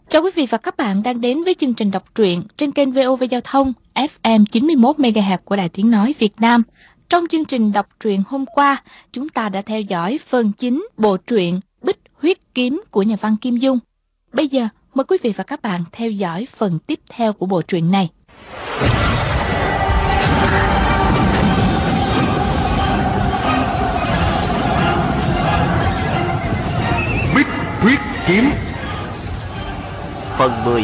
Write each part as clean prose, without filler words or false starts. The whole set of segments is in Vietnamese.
Chào quý vị và các bạn đang đến với chương trình đọc truyện trên kênh VOV Giao thông FM 91 MHz của Đài Tiếng nói Việt Nam. Trong chương trình đọc truyện hôm qua, chúng ta đã theo dõi phần 9 bộ truyện Bích Huyết Kiếm của nhà văn Kim Dung. Bây giờ, mời quý vị và các bạn theo dõi phần tiếp theo của bộ truyện này. Bích Huyết Kiếm Phần 10.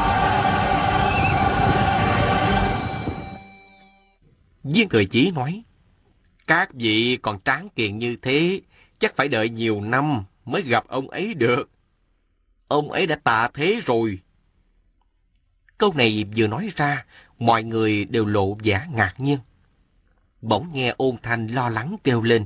Viên Thừa Chí nói: các vị còn tráng kiện như thế, chắc phải đợi nhiều năm mới gặp ông ấy được. Ông ấy đã tạ thế rồi. Câu này vừa nói ra, mọi người đều lộ vẻ ngạc nhiên. Bỗng nghe Ôn Thanh lo lắng kêu lên: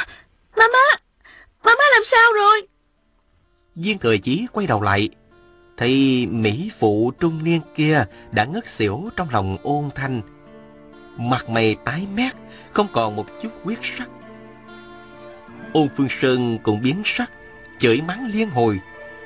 Mama làm sao rồi? Viên Thừa Chí quay đầu lại, thấy mỹ phụ trung niên kia đã ngất xỉu trong lòng Ôn Thanh. Mặt mày tái mét, không còn một chút huyết sắc. Ôn Phương Sơn cũng biến sắc, chửi mắng liên hồi: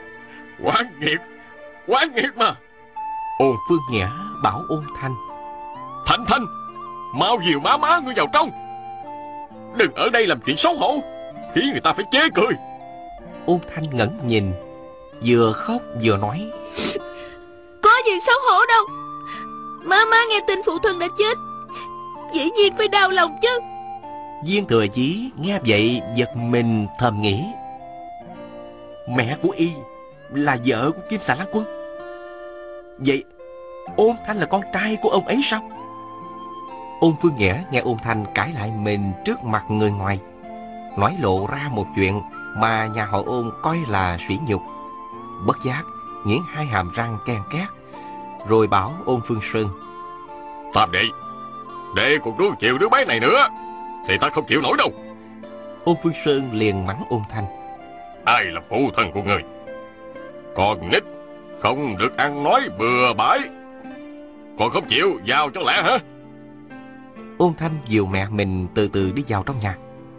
Quán nghiệt mà. Ôn Phương Nhã bảo Ôn Thanh: Thanh, mau dìu má ngươi vào trong, đừng ở đây làm chuyện xấu hổ, khiến người ta phải chê cười. Ôn Thanh ngẩng nhìn, vừa khóc vừa nói: Có gì xấu hổ đâu. Má nghe tin phụ thân đã chết, dĩ nhiên phải đau lòng chứ. Viên Thừa Chí nghe vậy giật mình thầm nghĩ: mẹ của y là vợ của Kim Xà Lan Quân. Vậy Ôn Thanh là con trai của ông ấy sao? Ôn Phương Nhã nghe Ôn Thanh cãi lại mình trước mặt người ngoài, nói lộ ra một chuyện mà nhà họ Ôn coi là sỉ nhục. Bất giác nghiến hai hàm răng ken két, rồi bảo Ôn Phương Sơn: Tam đệ còn nuông chiều đứa bé này nữa thì ta không chịu nổi đâu. Ôn Phương Sơn liền mắng Ôn Thanh: Ai là phụ thân của người? Con nít không được ăn nói bừa bãi, còn không chịu vào cho lẹ hả? Ôn Thanh dìu mẹ mình từ từ đi vào trong nhà.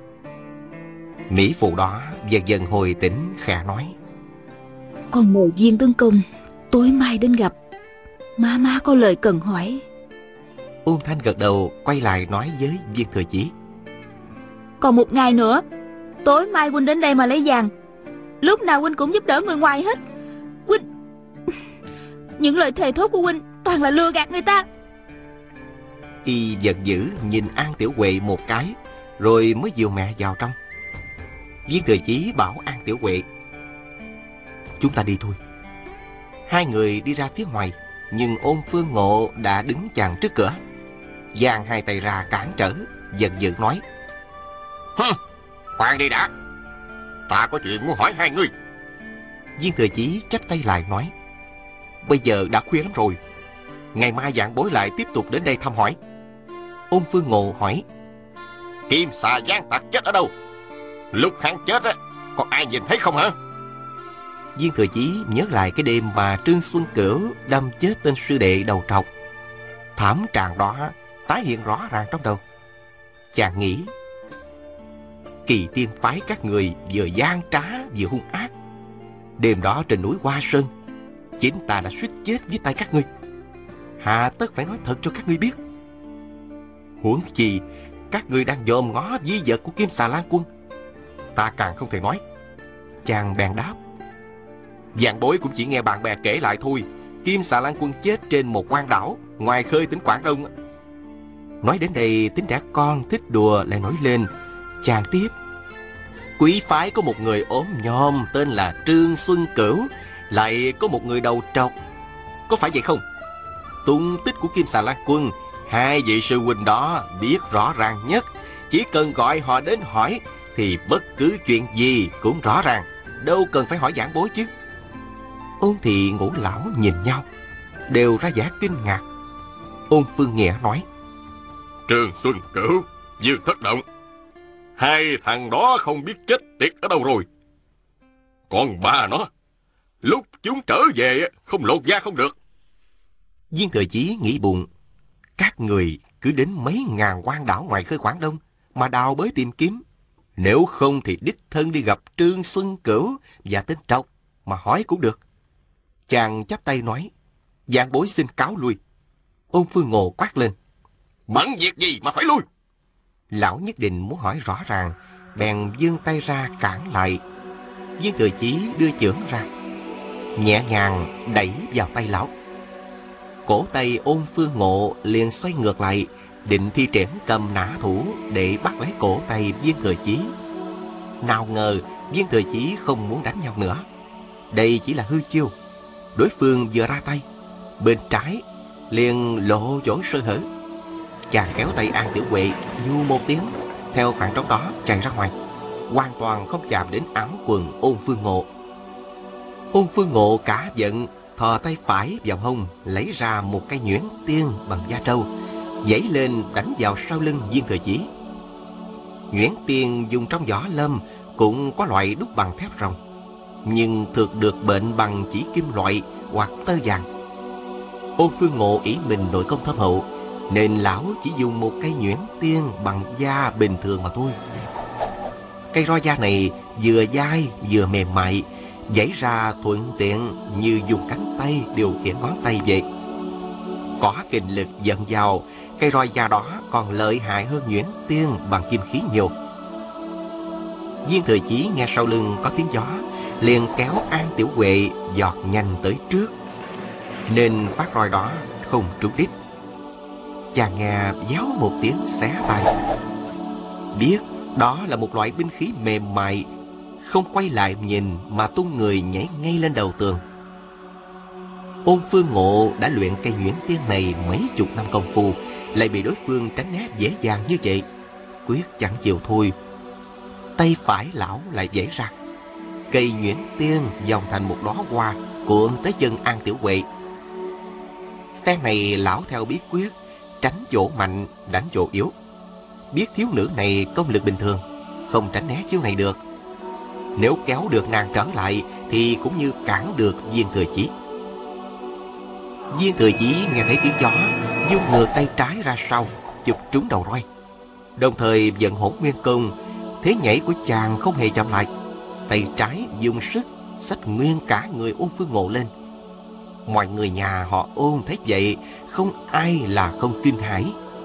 Mỹ phụ đó dần dần hồi tỉnh, khẽ nói: Con mời Viên tướng công tối mai đến gặp. Má có lời cần hỏi. Ôn Thanh gật đầu, quay lại nói với Viên Thừa Chí: Còn một ngày nữa, tối mai huynh đến đây mà lấy vàng. Lúc nào huynh cũng giúp đỡ người ngoài hết. Huynh những lời thề thốt của huynh toàn là lừa gạt người ta. Y giận dữ nhìn An Tiểu Huệ một cái, rồi mới dìu mẹ vào trong. Viên Thừa Chí bảo An Tiểu Huệ: Chúng ta đi thôi. Hai người đi ra phía ngoài, nhưng Ôn Phương Ngộ đã đứng chặn trước cửa, giang hai tay ra cản trở, giận dữ nói: Khoan đi đã, ta có chuyện muốn hỏi hai người. Viên Thừa Chí chắp tay lại nói: Bây giờ đã khuya lắm rồi, ngày mai vạn bối lại tiếp tục đến đây thăm hỏi. Ôn Phương Ngộ hỏi: Kim Xà Giang Tặc chết ở đâu? Lúc hắn chết á, còn ai nhìn thấy không hả? Viên Thừa Chí nhớ lại cái đêm mà Trương Xuân Cửu đâm chết tên sư đệ đầu trọc. Thảm trạng đó tái hiện rõ ràng trong đầu. Chàng nghĩ: Kỳ tiên phái các người vừa gian trá vừa hung ác. Đêm đó trên núi Hoa Sơn, chính ta đã suýt chết với tay các ngươi. Hà tất phải nói thật cho các ngươi biết. Huống chi các ngươi đang dòm ngó di vật của Kim Xà Lan Quân, ta càng không thể nói. Chàng bèn đáp: Vạn bối cũng chỉ nghe bạn bè kể lại thôi. Kim Xà Lan Quân chết trên một quan đảo ngoài khơi tỉnh Quảng Đông. Nói đến đây, tính trẻ con thích đùa lại nổi lên. Chàng tiếp: Quý phái có một người ốm nhom tên là Trương Xuân Cửu, lại có một người đầu trọc, có phải vậy không? Tung tích của Kim Xà Lan Quân, hai vị sư huynh đó biết rõ ràng nhất. Chỉ cần gọi họ đến hỏi thì bất cứ chuyện gì cũng rõ ràng, đâu cần phải hỏi giảng bối chứ. Ôn Thị Ngũ lão nhìn nhau, đều ra vẻ kinh ngạc. Ôn Phương Nghĩa nói: Trương Xuân Cửu, Dương Thất Động, hai thằng đó không biết chết tiệt ở đâu rồi. Còn bà nó, lúc chúng trở về không lột da không được. Viên Thừa Chí nghĩ bụng: các người cứ đến mấy ngàn quan đảo ngoài khơi Quảng Đông mà đào bới tìm kiếm. Nếu không thì đích thân đi gặp Trương Xuân Cửu và tên Trọc mà hỏi cũng được. Chàng chắp tay nói: Vạn bối xin cáo lui. Ôn Phương Ngộ quát lên: Bận việc gì mà phải lui? Lão nhất định muốn hỏi rõ ràng, bèn giương tay ra cản lại. Viên Thừa Chí đưa chưởng ra, nhẹ nhàng đẩy vào tay lão. Cổ tay Ôn Phương Ngộ liền xoay ngược lại, định thi triển cầm nã thủ để bắt lấy cổ tay Viên Thừa Chí. Nào ngờ Viên Thừa Chí không muốn đánh nhau nữa. Đây chỉ là hư chiêu. Đối phương vừa ra tay, bên trái liền lộ chỗ sơ hở. Chàng kéo tay An Tiểu Huệ, nhu một tiếng, theo khoảng trống đó chạy ra ngoài, hoàn toàn không chạm đến áo quần Ôn Phương Ngộ. Ôn Phương Ngộ cả giận, thò tay phải vào hông, lấy ra một cây nhuyễn tiên bằng da trâu, giãy lên đánh vào sau lưng Viên Thừa Chí. Nhuyễn tiên dùng trong võ lâm cũng có loại đúc bằng thép rồng, nhưng thực được bệnh bằng chỉ kim loại hoặc tơ vàng. Ôn Phương Ngộ ý mình nội công thâm hậu, nên lão chỉ dùng một cây nhuyễn tiên bằng da bình thường mà thôi. Cây roi da này vừa dai vừa mềm mại, giãy ra thuận tiện như dùng cánh tay điều khiển ngón tay vậy. Có kình lực dẫn vào, cây roi da đó còn lợi hại hơn nhuyễn tiên bằng kim khí nhiều. Viên Thừa Chí nghe sau lưng có tiếng gió, liền kéo An Tiểu Huệ giọt nhanh tới trước, nên phát roi đó không trúng đích. Chàng nghe véo một tiếng xé tay, biết đó là một loại binh khí mềm mại, không quay lại nhìn mà tung người nhảy ngay lên đầu tường. Ôn Phương Ngộ đã luyện cây nhuyễn tiên này mấy chục năm công phu, lại bị đối phương tránh né dễ dàng như vậy, quyết chẳng chịu thôi. Tay phải lão lại giãy ra, cây nhuyễn tiên vòng thành một đóa hoa cuộn tới chân An Tiểu Huệ. Phen này lão theo bí quyết, tránh chỗ mạnh đánh chỗ yếu. Biết thiếu nữ này công lực bình thường, không tránh né chiêu này được. Nếu kéo được nàng trở lại thì cũng như cản được Viên Thừa Chí. Viên Thừa Chí nghe thấy tiếng gió, vung ngược tay trái ra sau, chụp trúng đầu roi, đồng thời vận Hỗn Nguyên Công. Thế nhảy của chàng không hề chậm lại, tay trái dùng sức xách nguyên cả người Ôn Phương Ngộ lên. Mọi người nhà họ Ôn thấy vậy, không ai là không kinh hãi.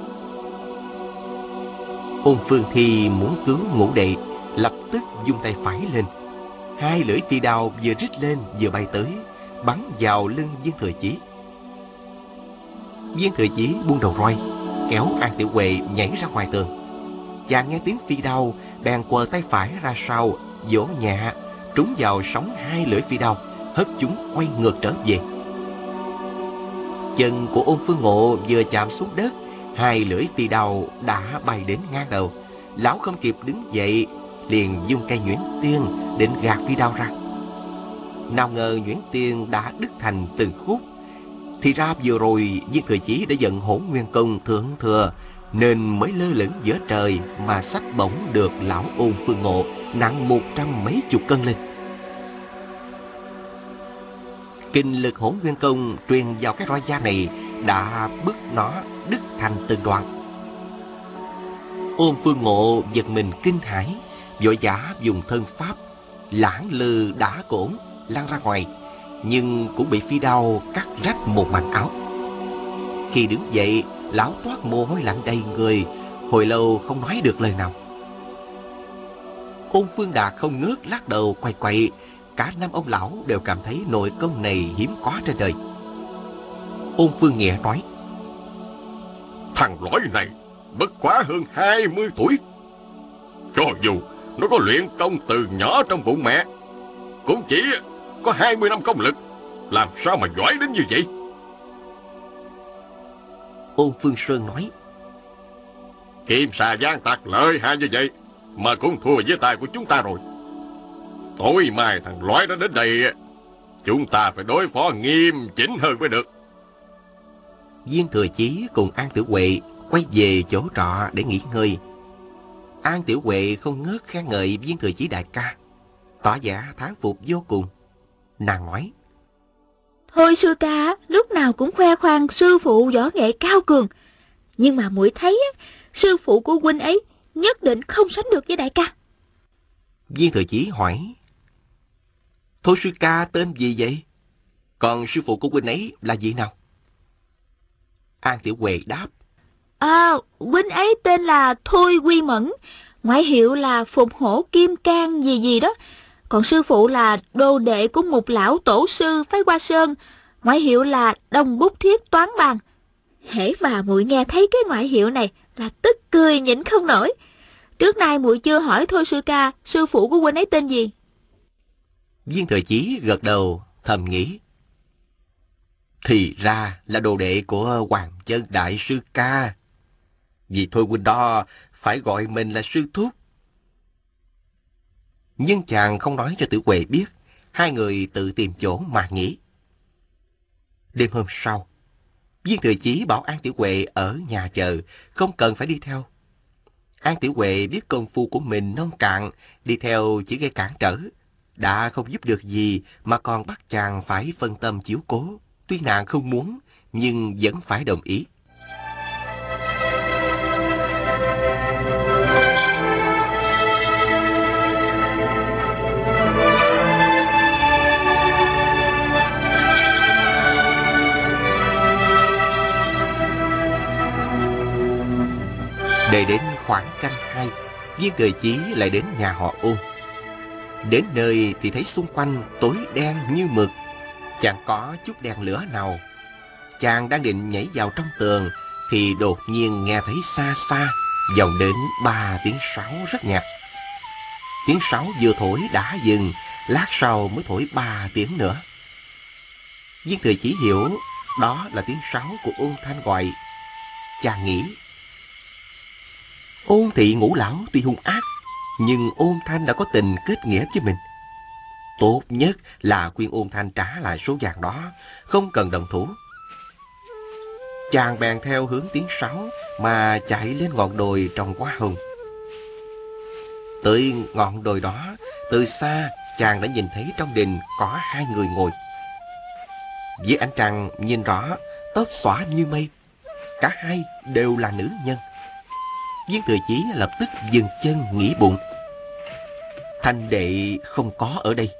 Ôn Phương Thi muốn cứu ngũ đệ, lập tức vung tay phải lên. Hai lưỡi phi đao vừa rít lên vừa bay tới, bắn vào lưng Viên Thừa Chí. Viên Thừa Chí buông đầu roi, kéo An Tiểu Huệ nhảy ra ngoài tường. Chàng nghe tiếng phi đao, bèn quờ tay phải ra sau, vỗ nhẹ, trúng vào sóng hai lưỡi phi đao, hất chúng quay ngược trở về. Chân của Ôn Phương Ngộ vừa chạm xuống đất, hai lưỡi phi đao đã bay đến ngang đầu. Lão không kịp đứng dậy, liền dùng cây nhuyễn tiên định gạt phi đao ra. Nào ngờ nhuyễn tiên đã đứt thành từng khúc. Thì ra vừa rồi Viên Thừa Chí đã vận Hỗn Nguyên Công thượng thừa, nên mới lơ lửng giữa trời mà xách bổng được lão Ôn Phương Ngộ nặng 100 mấy chục cân lên. Kinh lực Hỗn Nguyên Công truyền vào cái roi da này đã bức nó đứt thành từng đoạn. Ôn Phương Ngộ giật mình kinh hãi, vội vã dùng thân pháp lãng lư đả cổn lăn ra ngoài, nhưng cũng bị phi đao cắt rách một mảnh áo. Khi đứng dậy, lão toát mồ hôi lạnh đầy người, hồi lâu không nói được lời nào. Ôn Phương Đạt không ngớt lắc đầu quay quậy. Cả năm ông lão đều cảm thấy nội công này hiếm có trên đời. Ôn Phương Nghĩa nói: Thằng lõi này bất quá hơn 20 tuổi. Cho dù nó có luyện công từ nhỏ trong bụng mẹ, cũng chỉ có 20 năm công lực, làm sao mà giỏi đến như vậy? Ôn Phương Sơn nói: Kim xà giang tặc lợi hại như vậy mà cũng thua với tay của chúng ta rồi. Tối mai thằng lõi đó đến đây, chúng ta phải đối phó nghiêm chỉnh hơn mới được. Viên Thừa Chí cùng An Tiểu Huệ quay về chỗ trọ để nghỉ ngơi. An Tiểu Huệ không ngớt khen ngợi Viên Thừa Chí đại ca, tỏ vẻ thán phục vô cùng. Nàng nói: Thôi sư ca, lúc nào cũng khoe khoang sư phụ võ nghệ cao cường, nhưng mà muội thấy sư phụ của huynh ấy nhất định không sánh được với đại ca. Viên Thừa Chí hỏi: Thôi sư ca tên gì vậy? Còn sư phụ của huynh ấy là gì nào? An Tiểu Huệ đáp. Huynh ấy tên là Thôi Quy Mẫn, ngoại hiệu là Phục Hổ Kim Cang gì gì đó. Còn sư phụ là đồ đệ của một lão tổ sư phái Hoa Sơn, ngoại hiệu là Đông Bút Thiết Toán Bàn. Hễ mà muội nghe thấy cái ngoại hiệu này là tức cười nhịn không nổi. Trước nay muội chưa hỏi Thôi sư ca, sư phụ của huynh ấy tên gì? Viên Thừa Chí gật đầu thầm nghĩ. Thì ra là đồ đệ của Hoàng Chân đại sư ca. Vì Thôi huynh đó phải gọi mình là sư thúc. Nhưng chàng không nói cho Tiểu Huệ biết. Hai người tự tìm chỗ mà nghỉ. Đêm hôm sau, Viên Thừa Chí bảo An Tiểu Huệ ở nhà chờ, không cần phải đi theo. An Tiểu Huệ biết công phu của mình nông cạn, đi theo chỉ gây cản trở. Đã không giúp được gì mà còn bắt chàng phải phân tâm chiếu cố. Tuy nàng không muốn, nhưng vẫn phải đồng ý. Để đến khoảng canh 2, Viên Thừa Chí lại đến nhà họ Ôn. Đến nơi thì thấy xung quanh tối đen như mực, chẳng có chút đèn lửa nào. Chàng đang định nhảy vào trong tường thì đột nhiên nghe thấy xa xa vọng đến 3 tiếng sáo rất nhạt. Tiếng sáo vừa thổi đã dừng, lát sau mới thổi 3 tiếng nữa. Viên Thừa Chí hiểu đó là tiếng sáo của Ôn Thanh gọi. Chàng nghĩ, Ôn thị Ngũ lão tuy hung ác, nhưng Ôn Thanh đã có tình kết nghĩa với mình. Tốt nhất là khuyên Ôn Thanh trả lại số vàng đó, không cần động thủ. Chàng bèn theo hướng tiếng sáo mà chạy lên ngọn đồi trồng hoa hồng. Tới ngọn đồi đó, từ xa chàng đã nhìn thấy trong đình có 2 người ngồi. Dưới ánh trăng nhìn rõ, tóc xõa như mây. Cả hai đều là nữ nhân. Viên Thừa Chí lập tức dừng chân nghĩ bụng, Thanh đệ không có ở đây.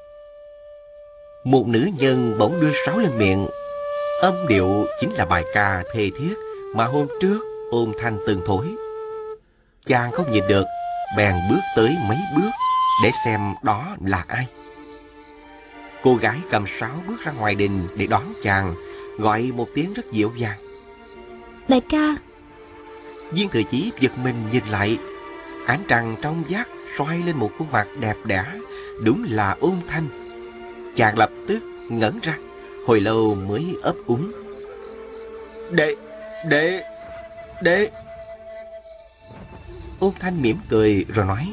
Một nữ nhân bỗng đưa sáo lên miệng. Âm điệu chính là bài ca thề thiết mà hôm trước Ôn Thanh từng thổi. Chàng không nhìn được, bèn bước tới mấy bước để xem đó là ai. Cô gái cầm sáo bước ra ngoài đình để đón chàng, gọi một tiếng rất dịu dàng. Đại ca. Viên Thừa Chí giật mình nhìn lại. Ánh trăng trong vắt xoay lên một khuôn mặt đẹp đẽ, đúng là Ôn Thanh. Chàng lập tức ngẩn ra, hồi lâu mới ấp úng. Đệ. Ôn Thanh mỉm cười rồi nói.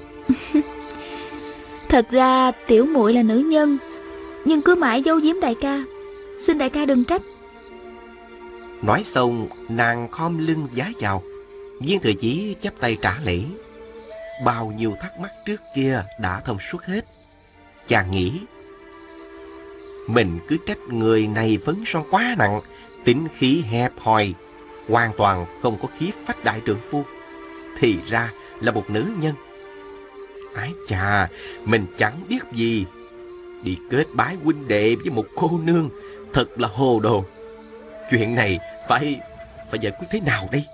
Thật ra tiểu muội là nữ nhân, nhưng cứ mãi giấu giếm đại ca, xin đại ca đừng trách. Nói xong nàng khom lưng vái chào. Viên Thừa Chí chắp tay trả lễ. Bao nhiêu thắc mắc trước kia đã thông suốt hết. Chàng nghĩ, mình cứ trách người này phấn son quá nặng, tính khí hẹp hòi, hoàn toàn không có khí phách đại trượng phu. Thì ra là một nữ nhân. Ái chà, mình chẳng biết gì. Đi kết bái huynh đệ với một cô nương, thật là hồ đồ. Chuyện này phải giải quyết thế nào đây?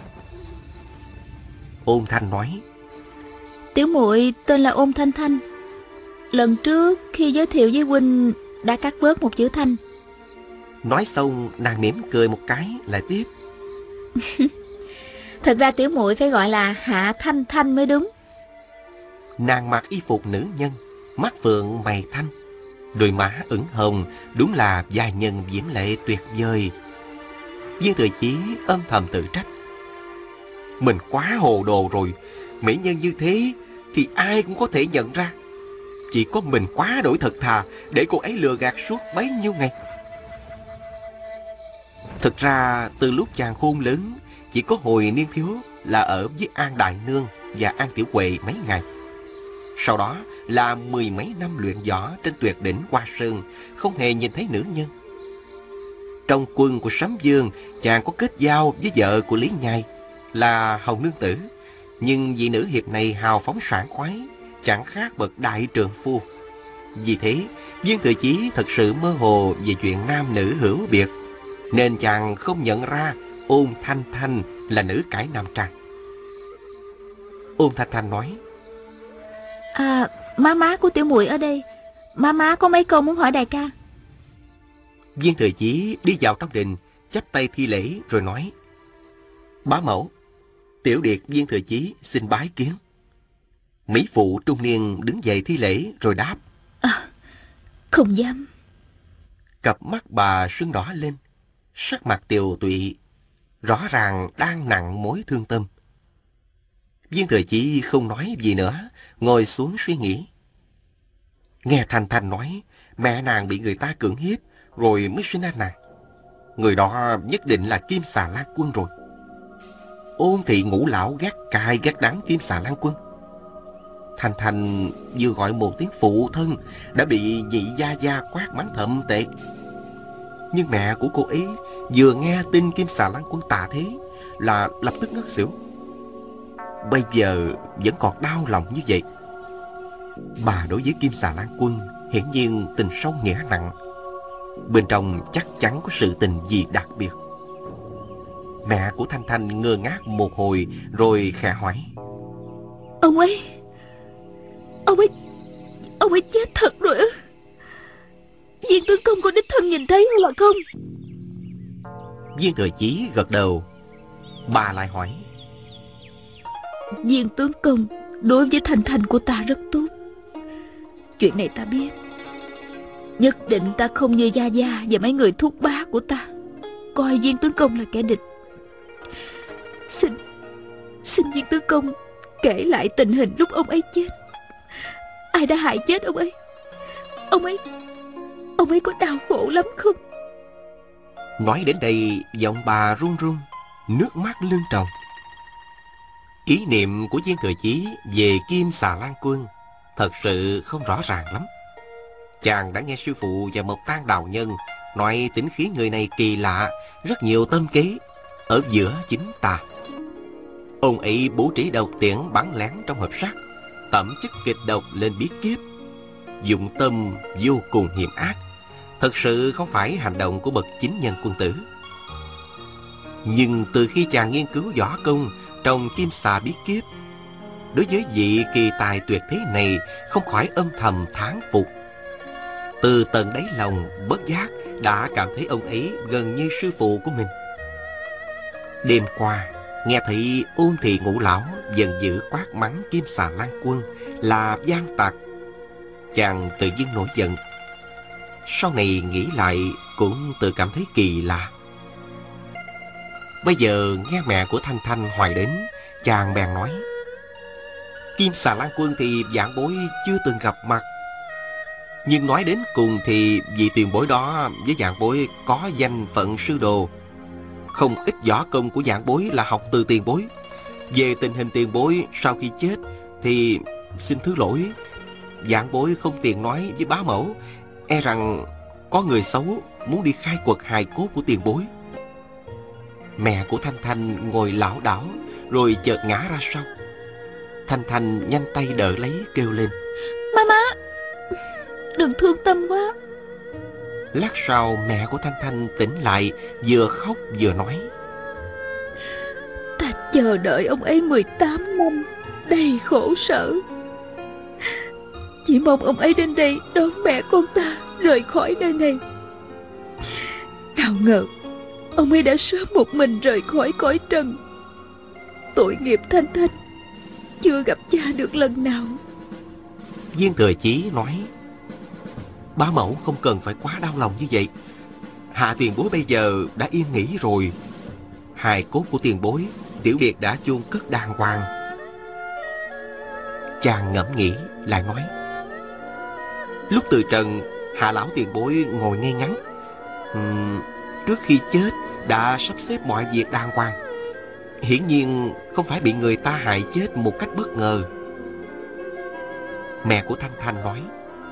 Ôn Thanh nói. Tiểu muội tên là Ôn Thanh Thanh. Lần trước khi giới thiệu với huynh đã cắt bớt một chữ Thanh. Nói xong nàng mỉm cười một cái lại tiếp. Thật ra tiểu muội phải gọi là Hạ Thanh Thanh mới đúng. Nàng mặc y phục nữ nhân, mắt phượng mày thanh, đôi má ửng hồng, đúng là giai nhân diễm lệ tuyệt vời. Viên Thừa Chí âm thầm tự trách. Mình quá hồ đồ rồi, mỹ nhân như thế thì ai cũng có thể nhận ra. Chỉ có mình quá đổi thật thà để cô ấy lừa gạt suốt bấy nhiêu ngày. Thực ra từ lúc chàng khôn lớn, chỉ có hồi niên thiếu là ở với An Đại Nương và An Tiểu Huệ mấy ngày. Sau đó là 10 mấy năm luyện võ trên tuyệt đỉnh Hoa Sơn, không hề nhìn thấy nữ nhân. Trong quân của Sấm Dương, chàng có kết giao với vợ của Lý Nhai là Hồng Nương Tử. Nhưng vị nữ hiệp này hào phóng sảng khoái, chẳng khác bậc đại trượng phu. Vì thế, Viên Thừa Chí thật sự mơ hồ về chuyện nam nữ hữu biệt, nên chàng không nhận ra Ôn Thanh Thanh là nữ cải nam trang. Ôn Thanh Thanh nói: Má của tiểu muội ở đây. Má có mấy câu muốn hỏi đại ca. Viên Thừa Chí đi vào trong đình, chắp tay thi lễ rồi nói: Bá mẫu, tiểu điệt Viên Thừa Chí xin bái kiến. Mỹ phụ trung niên đứng dậy thi lễ rồi đáp: Không dám. Cặp mắt bà sưng đỏ lên, sắc mặt tiều tụy, rõ ràng đang nặng mối thương tâm. Viên Thừa Chí không nói gì nữa, ngồi xuống suy nghĩ. Nghe Thanh Thanh nói mẹ nàng bị người ta cưỡng hiếp rồi mới sinh ra nàng. Người đó nhất định là Kim Xà Lan Quân rồi. Ôn thị ngũ lão gắt cay gắt đắng Kim Xà Lan Quân. Thanh Thanh vừa gọi một tiếng phụ thân đã bị nhị gia gia quát mắng thậm tệ. Nhưng mẹ của cô ấy vừa nghe tin Kim Xà Lan Quân tạ thế là lập tức ngất xỉu. Bây giờ vẫn còn đau lòng như vậy. Bà đối với Kim Xà Lan Quân hiển nhiên tình sâu nghĩa nặng, bên trong chắc chắn có sự tình gì đặc biệt. Mẹ của Thanh Thanh ngơ ngác một hồi rồi khẽ hỏi: Ông ấy chết thật rồi ư? Viên tướng công có đích thân nhìn thấy hay là không? Viên Thừa Chí gật đầu. Bà lại hỏi: Viên tướng công đối với Thanh Thanh của ta rất tốt. Chuyện này ta biết. Nhất định ta không như gia gia và mấy người thúc bá của ta coi Viên tướng công là kẻ địch. Xin Viên tướng công kể lại tình hình lúc ông ấy chết. Ai đã hại chết ông ấy? Ông ấy có đau khổ lắm không? Nói đến đây, giọng bà run run, nước mắt lưng tròng. Ý niệm của Viên Thừa Chí về Kim Xà Lan Quân thật sự không rõ ràng lắm. Chàng đã nghe sư phụ và Mộc Tang đạo nhân nói tính khí người này kỳ lạ, rất nhiều tâm kế ở giữa chính tà. Ông ấy bố trí độc tiễn bắn lén trong hộp sắt, tẩm chất kịch độc lên bí kíp, dụng tâm vô cùng hiểm ác, thật sự không phải hành động của bậc chính nhân quân tử. Nhưng từ khi chàng nghiên cứu võ công trong Kim Xà bí kíp, đối với vị kỳ tài tuyệt thế này không khỏi âm thầm thán phục. Từ tận đáy lòng bất giác đã cảm thấy ông ấy gần như sư phụ của mình. Đêm qua nghe thấy Ôn thị ngũ lão giận dữ quát mắng Kim Xà Lan Quân là gian tặc, chàng tự dưng nổi giận. Sau này nghĩ lại cũng tự cảm thấy kỳ lạ. Bây giờ nghe mẹ của Thanh Thanh hỏi đến, chàng bèn nói: Kim Xà Lan Quân thì vạn bối chưa từng gặp mặt, nhưng nói đến cùng thì vị tiền bối đó với vạn bối có danh phận sư đồ. Không ít võ công của vạn bối là học từ tiền bối. Về tình hình tiền bối sau khi chết thì xin thứ lỗi, vạn bối không tiện nói với bá mẫu, e rằng có người xấu muốn đi khai quật hài cốt của tiền bối. Mẹ của Thanh Thanh ngồi lảo đảo rồi chợt ngã ra sau. Thanh Thanh nhanh tay đỡ lấy kêu lên: Má, đừng thương tâm quá. Lát sau mẹ của Thanh Thanh tỉnh lại, vừa khóc vừa nói: Ta chờ đợi ông ấy 18 năm, đầy khổ sở. Chỉ mong ông ấy đến đây đón mẹ con ta rời khỏi nơi này. Nào ngờ ông ấy đã sớm một mình rời khỏi cõi trần. Tội nghiệp Thanh Thanh, chưa gặp cha được lần nào. Viên Thừa Chí nói: Bá mẫu không cần phải quá đau lòng như vậy. Hạ tiền bối bây giờ đã yên nghỉ rồi. Hài cốt của tiền bối tiểu điệt đã chôn cất đàng hoàng. Chàng ngẫm nghĩ lại nói: Lúc từ trần, Hạ lão tiền bối ngồi ngay ngắn, trước khi chết đã sắp xếp mọi việc đàng hoàng. Hiển nhiên không phải bị người ta hại chết một cách bất ngờ. Mẹ của Thanh Thanh nói: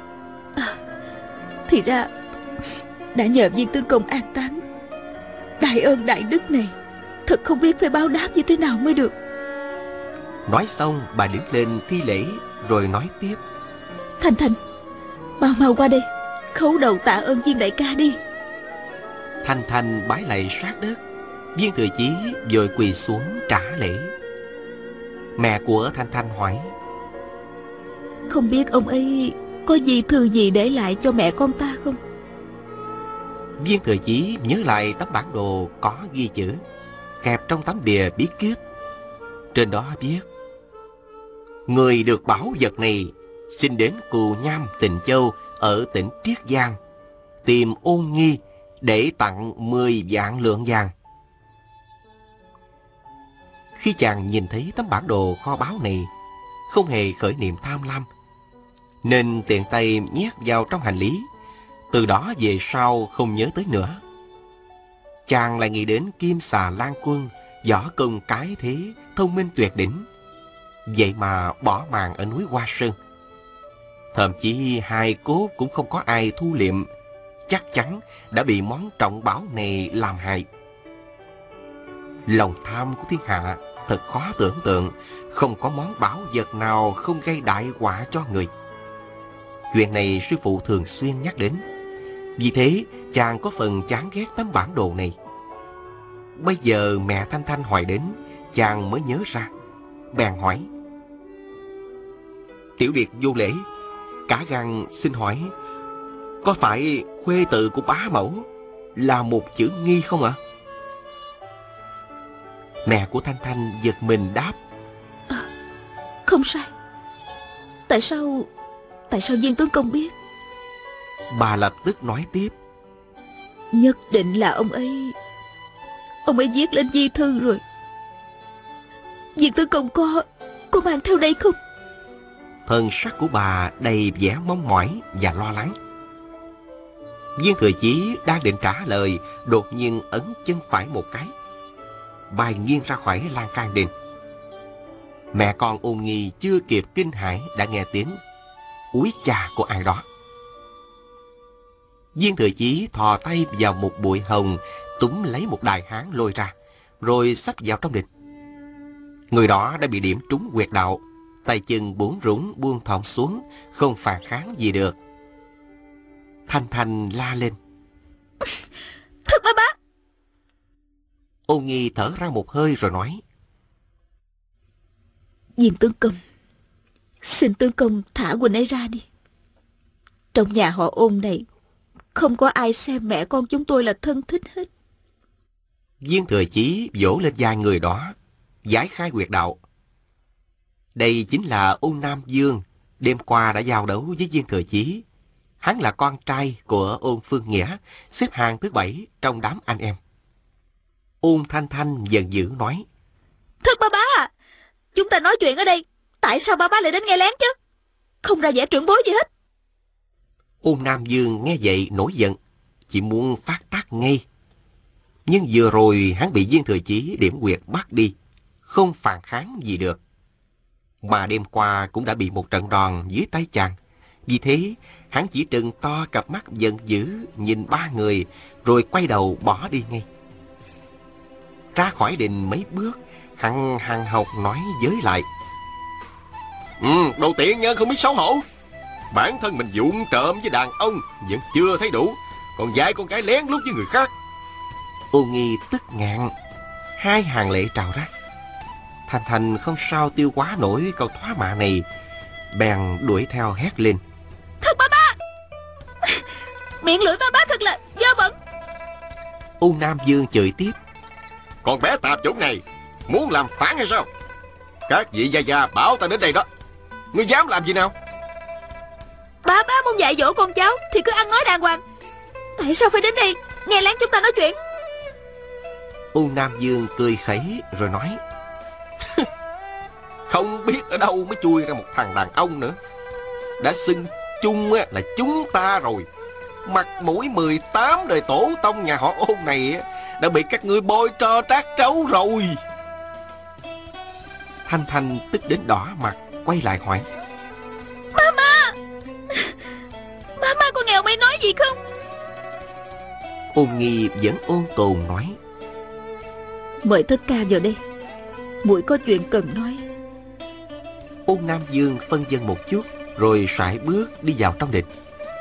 Thì ra đã nhờ Viên tướng công an táng. Đại ơn đại đức này thật không biết phải báo đáp như thế nào mới được. Nói xong bà đứng lên thi lễ rồi nói tiếp: Thanh Thanh, Mau qua đây, khấu đầu tạ ơn Viên đại ca đi. Thanh Thanh bái lạy sát đất. Viên Thừa Chí vội quỳ xuống trả lễ. Mẹ của Thanh Thanh hỏi: Không biết ông ấy có di thư gì để lại cho mẹ con ta không? Viên Thừa Chí nhớ lại tấm bản đồ có ghi chữ, kẹp trong tấm bìa bí kíp. Trên đó viết: người được bảo vật này xin đến Cù Nham Tịnh Châu ở tỉnh Triết Giang, tìm Ôn Nghi để tặng 10 vạn lượng vàng. Khi chàng nhìn thấy tấm bản đồ kho báu này, không hề khởi niệm tham lam, nên tiện tay nhét vào trong hành lý. Từ đó về sau không nhớ tới nữa. Chàng lại nghĩ đến Kim Xà Lan Quân, võ công cái thế, thông minh tuyệt đỉnh, vậy mà bỏ mạng ở núi Hoa Sơn. Thậm chí hài cốt cũng không có ai thu liệm, chắc chắn đã bị món trọng bảo này làm hại. Lòng tham của thiên hạ thật khó tưởng tượng, không có món bảo vật nào không gây đại họa cho người. Chuyện này sư phụ thường xuyên nhắc đến. Vì thế chàng có phần chán ghét tấm bản đồ này. Bây giờ mẹ Thanh Thanh hỏi đến, chàng mới nhớ ra, bèn hỏi: Tiểu Điệt vô lễ, cả gan xin hỏi, có phải khuê tự của bá mẫu là một chữ Nghi không ạ? Mẹ của Thanh Thanh giật mình đáp: Không sai. Tại sao Viên tướng công biết? Bà lập tức nói tiếp: Nhất định là ông ấy viết lên di thư rồi. Viên tướng công có mang theo đây không? Thần sắc của bà đầy vẻ mong mỏi và lo lắng. Viên Thừa Chí đang định trả lời, đột nhiên ấn chân phải một cái, bay nghiêng ra khỏi lan can đền. Mẹ con Ôn Nghi chưa kịp kinh hãi đã nghe tiếng úi chà của ai đó. Viên Thừa Chí thò tay vào một bụi hồng, túm lấy một đại hán lôi ra, rồi xách vào trong đền. Người đó đã bị điểm trúng huyệt đạo, tay chân bủn rủn buông thõng xuống, không phản kháng gì được. Thanh Thanh la lên: Thật bá bá! Ôn Nghi thở ra một hơi rồi nói: Viên tướng công, xin tướng công thả huynh ấy ra đi. Trong nhà họ Ôn này không có ai xem mẹ con chúng tôi là thân thích hết. Viên Thừa Chí vỗ lên vai người đó, giải khai huyệt đạo. Đây chính là Ôn Nam Dương, đêm qua đã giao đấu với Viên Thừa Chí. Hắn là con trai của Ôn Phương Nghĩa, xếp hàng thứ 7 trong đám anh em. Ôn Thanh Thanh giận dữ nói: Thật bá bá à, chúng ta nói chuyện ở đây, tại sao bá bá lại đến nghe lén chứ? Không ra vẻ trưởng bối gì hết. Ôn Nam Dương nghe vậy nổi giận, chỉ muốn phát tác ngay. Nhưng vừa rồi hắn bị Viên Thừa Chí điểm huyệt bắt đi, không phản kháng gì được. Mà đêm qua cũng đã bị một trận đòn dưới tay chàng. Vì thế hắn chỉ trừng to cặp mắt giận dữ nhìn ba người, rồi quay đầu bỏ đi ngay. Ra khỏi đình mấy bước, hắn hằng học nói với lại: Đồ tiện nhân không biết xấu hổ. Bản thân mình vụng trộm với đàn ông vẫn chưa thấy đủ, còn dạy con gái lén lút với người khác. Ôn Nghi tức ngạn, hai hàng lệ trào ra. Thanh Thanh không sao tiêu hóa nổi câu thoá mạ này, bèn đuổi theo hét lên: Thật bá bá! Miệng lưỡi bá bá thật là dơ bẩn. Ôn Nam Dương chửi tiếp: Con bé tạp chủng này muốn làm phản hay sao? Các vị gia gia bảo ta đến đây đó, ngươi dám làm gì nào? Bá bá muốn dạy dỗ con cháu thì cứ ăn nói đàng hoàng, tại sao phải đến đây nghe lén chúng ta nói chuyện? Ôn Nam Dương cười khẩy rồi nói: Không biết ở đâu mới chui ra một thằng đàn ông nữa. Đã xưng chung là chúng ta rồi. Mặt mũi 18 đời tổ tông nhà họ Ôn này đã bị các ngươi bôi tro trát trấu rồi. Thanh Thanh tức đến đỏ mặt, quay lại hỏi: Mama con nghe ông ấy nói gì không? Ôn Nghi vẫn ôn tồn nói: Mời thất ca vào đây, muội có chuyện cần nói. Ôn Nam Dương phân dân một chút, rồi sải bước đi vào trong đình.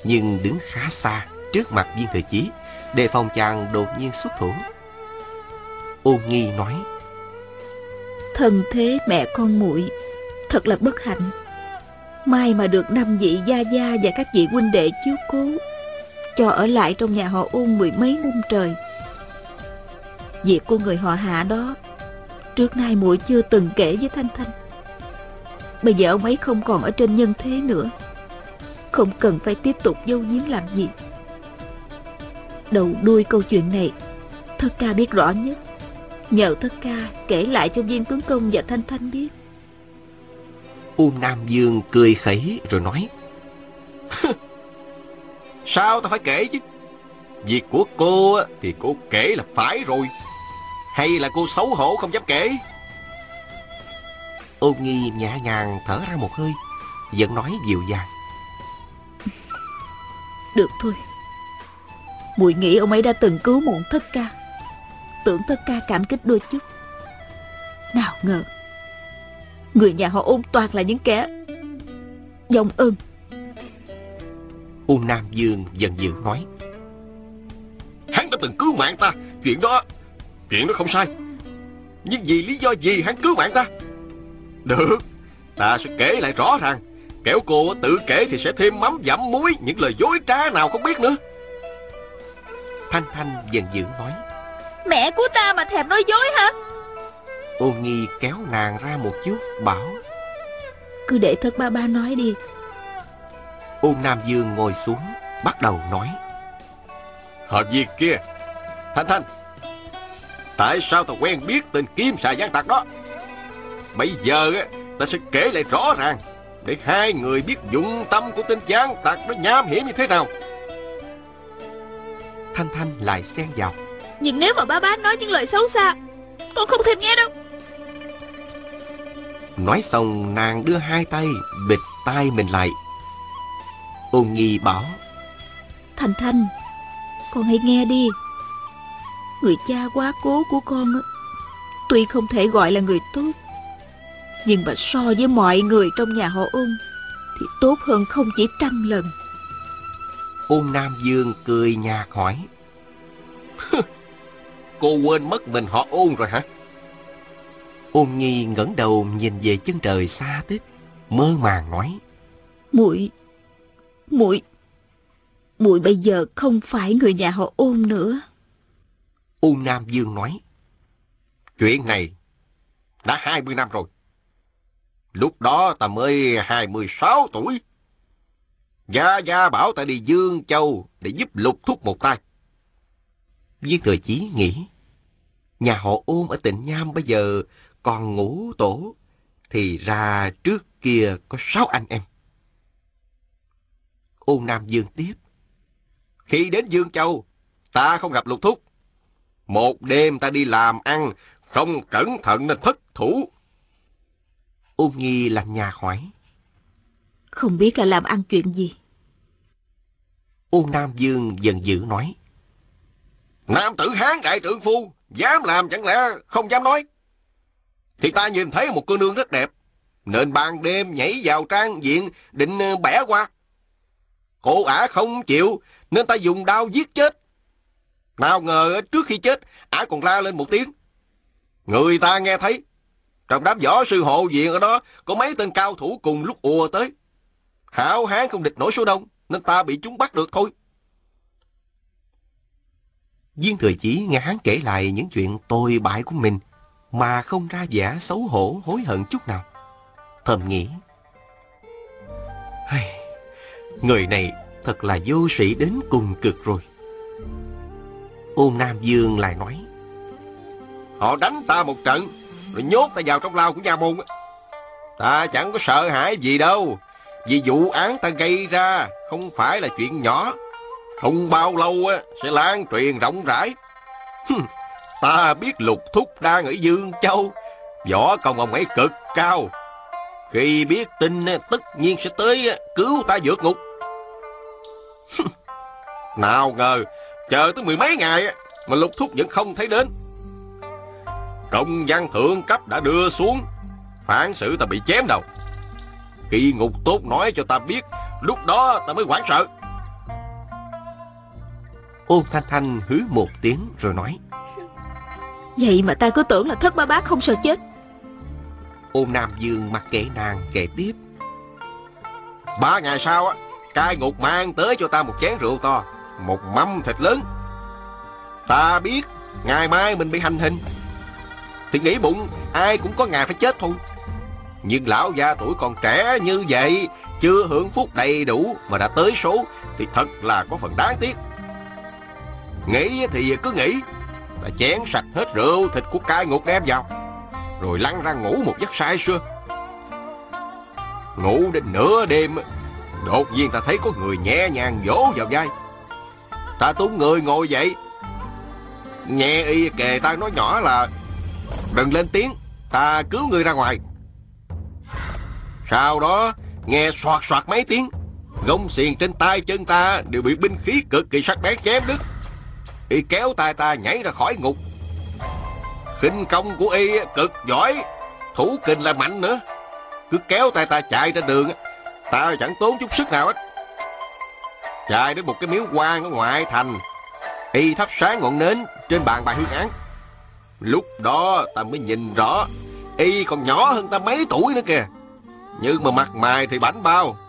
nhưng đứng khá xa trước mặt Viên Thừa Chí, đề phòng chàng đột nhiên xuất thủ. Ôn Nghi nói: Thân thế mẹ con muội thật là bất hạnh. May mà được 5 vị gia gia và các vị huynh đệ chiếu cố, cho ở lại trong nhà họ Ôn 10 mấy năm trời. Việc của người họ Hạ đó trước nay muội chưa từng kể với Thanh Thanh. Bây giờ ông ấy không còn ở trên nhân thế nữa, không cần phải tiếp tục giấu giếm làm gì. Đầu đuôi câu chuyện này Thất ca biết rõ nhất, nhờ Thất ca kể lại cho Viên tướng công và Thanh Thanh biết. U Nam Dương cười khẩy rồi nói: Sao ta phải kể chứ? Việc của cô thì cô kể là phải rồi, hay là cô xấu hổ không dám kể? Ôn Nghi nhẹ nhàng thở ra một hơi, vẫn nói dịu dàng: Được thôi, muội nghĩ ông ấy đã từng cứu muộn Thất ca, tưởng Thất ca cảm kích đôi chút. Nào ngờ người nhà họ Ôn toàn là những kẻ vong ơn. U Nam Dương giận dữ nói: Hắn đã từng cứu mạng ta, chuyện đó không sai. Nhưng vì lý do gì hắn cứu mạng ta? Được, ta sẽ kể lại rõ ràng. Kẻo cô tự kể thì sẽ thêm mắm dặm muối, những lời dối trá nào không biết nữa. Thanh Thanh giận dữ nói: Mẹ của ta mà thèm nói dối hả? Ôn Nghi kéo nàng ra một chút, bảo: Cứ để Thất ba ba nói đi. Ôn Nam Dương ngồi xuống, bắt đầu nói: Họ việc kia, Thanh Thanh, tại sao ta quen biết tên Kim Xà gian tặc đó? Bây giờ ta sẽ kể lại rõ ràng, để hai người biết dụng tâm của tên gian tặc nó nham hiểm như thế nào. Thanh Thanh lại xen vào: Nhưng nếu mà bá nói những lời xấu xa, con không thèm nghe đâu. Nói xong nàng đưa hai tay bịt tai mình lại. Ôn Nghi bảo: Thanh Thanh, con hãy nghe đi. Người cha quá cố của con tuy không thể gọi là người tốt, nhưng mà so với mọi người trong nhà họ Ôn thì tốt hơn không chỉ 100 lần. Ôn Nam Dương cười nhạt hỏi: Cô quên mất mình họ Ôn rồi hả? Ôn Nghi ngẩng đầu nhìn về chân trời xa tích, mơ màng nói: Muội bây giờ không phải người nhà họ Ôn nữa. Ôn Nam Dương nói: Chuyện này đã 20 năm rồi. Lúc đó ta mới 26 tuổi. Gia Gia bảo ta đi Dương Châu để giúp Lục Thúc một tay. Viên Thừa Chí nghĩ, nhà họ Ôn ở Tịnh Nham bây giờ còn ngũ tổ, thì ra trước kia có 6 anh em. Ôn Nam Dương tiếp: Khi đến Dương Châu, ta không gặp Lục Thúc. Một đêm ta đi làm ăn, không cẩn thận nên thất thủ. Ôn Nghi lạnh nhạt hỏi: Không biết là làm ăn chuyện gì? Ôn Nam Dương giận dữ nói: Nam tử Hán đại trượng phu, dám làm chẳng lẽ không dám nói? Thì ta nhìn thấy một cô nương rất đẹp, nên ban đêm nhảy vào trang viện định bẻ qua. Cô ả không chịu, nên ta dùng đao giết chết. Nào ngờ trước khi chết, ả còn la lên một tiếng. Người ta nghe thấy, trong đám võ sư hộ viện ở đó có mấy tên cao thủ cùng lúc ùa tới. Hảo hán không địch nổi số đông, nên ta bị chúng bắt được thôi. Viên Thừa Chí nghe hắn kể lại những chuyện tồi bại của mình mà không ra vẻ xấu hổ hối hận chút nào, thầm nghĩ: người này thật là vô sĩ đến cùng cực rồi. Ôn Nam Dương lại nói: Họ đánh ta một trận, rồi nhốt ta vào trong lao của nha môn. Ta chẳng có sợ hãi gì đâu, vì vụ án ta gây ra không phải là chuyện nhỏ. Không bao lâu sẽ lan truyền rộng rãi. Ta biết Lục Thúc đang ở Dương Châu, võ công ông ấy cực cao. Khi biết tin tất nhiên sẽ tới cứu ta vượt ngục. Nào ngờ chờ tới 10 mấy ngày mà Lục Thúc vẫn không thấy đến. Công văn thượng cấp đã đưa xuống, phán xử ta bị chém đầu. Khi ngục tốt nói cho ta biết, lúc đó ta mới hoảng sợ. Ôn Thanh Thanh hứ một tiếng rồi nói: Vậy mà ta cứ tưởng là Thất Ba Bát không sợ chết. Ôn Nam Dương mặc kệ nàng kể tiếp: 3 ngày sau á, cai ngục mang tới cho ta một chén rượu to, một mâm thịt lớn. Ta biết ngày mai mình bị hành hình, thì nghĩ bụng ai cũng có ngày phải chết thôi. Nhưng lão già tuổi còn trẻ như vậy, chưa hưởng phúc đầy đủ mà đã tới số, thì thật là có phần đáng tiếc. Nghĩ thì cứ nghĩ. Ta chén sạch hết rượu thịt của cai ngục đem vào, rồi lăn ra ngủ một giấc say sưa. Ngủ đến nửa đêm, đột nhiên ta thấy có người nhẹ nhàng vỗ vào vai. Ta tung người ngồi dậy, nghe y kề tai nói nhỏ là: đừng lên tiếng, ta cứu người ra ngoài. Sau đó nghe soạt soạt mấy tiếng, gông xiềng trên tay chân ta đều bị binh khí cực kỳ sắc bén chém đứt. Y kéo tay ta nhảy ra khỏi ngục. Khinh công của y cực giỏi, thủ kình lại mạnh nữa. Cứ kéo tay ta chạy trên đường, ta chẳng tốn chút sức nào hết. Chạy đến một cái miếu quan ở ngoại thành, y thắp sáng ngọn nến trên bàn bài hương án. Lúc đó ta mới nhìn rõ, y còn nhỏ hơn ta mấy tuổi nữa kìa. Nhưng mà mặt mày thì bảnh bao.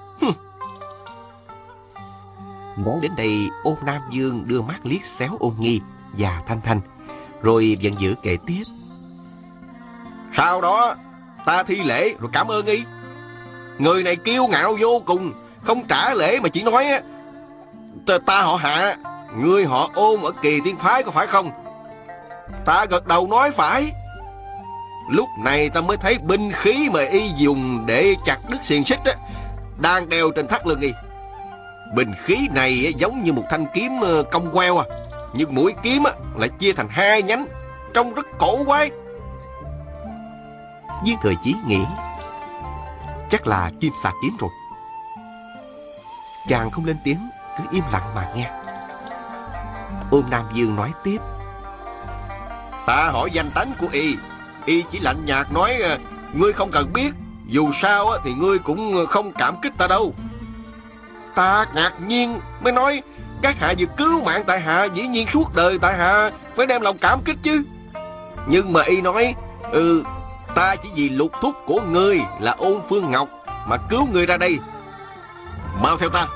Nói đến đây, Ôn Nam Dương đưa mắt liếc xéo Ôn Nhi và Thanh Thanh, rồi giận dữ kể tiếp: Sau đó ta thi lễ rồi cảm ơn y. Người này kiêu ngạo vô cùng, không trả lễ mà chỉ nói: ta họ Hạ, người họ Ôn ở Kỳ Tiên phái có phải không? Ta gật đầu nói phải. Lúc này ta mới thấy binh khí mà y dùng để chặt đứt xiềng xích á, đang đeo trên thắt lưng y. Binh khí này giống như một thanh kiếm cong queo, nhưng mũi kiếm lại chia thành 2 nhánh, trông rất cổ quái. Viên Thừa Chí nghĩ chắc là kim xà kiếm rồi. Chàng không lên tiếng, cứ im lặng mà nghe. Ôn Nam Dương nói tiếp: Ta hỏi danh tánh của y, y chỉ lạnh nhạt nói: ngươi không cần biết, dù sao thì ngươi cũng không cảm kích ta đâu. Ta ngạc nhiên mới nói: các hạ vừa cứu mạng tại hạ, dĩ nhiên suốt đời tại hạ phải đem lòng cảm kích chứ. Nhưng mà y nói: ta chỉ vì lục thúc của ngươi là Ôn Phương Ngọc mà cứu ngươi ra đây. Mau theo ta.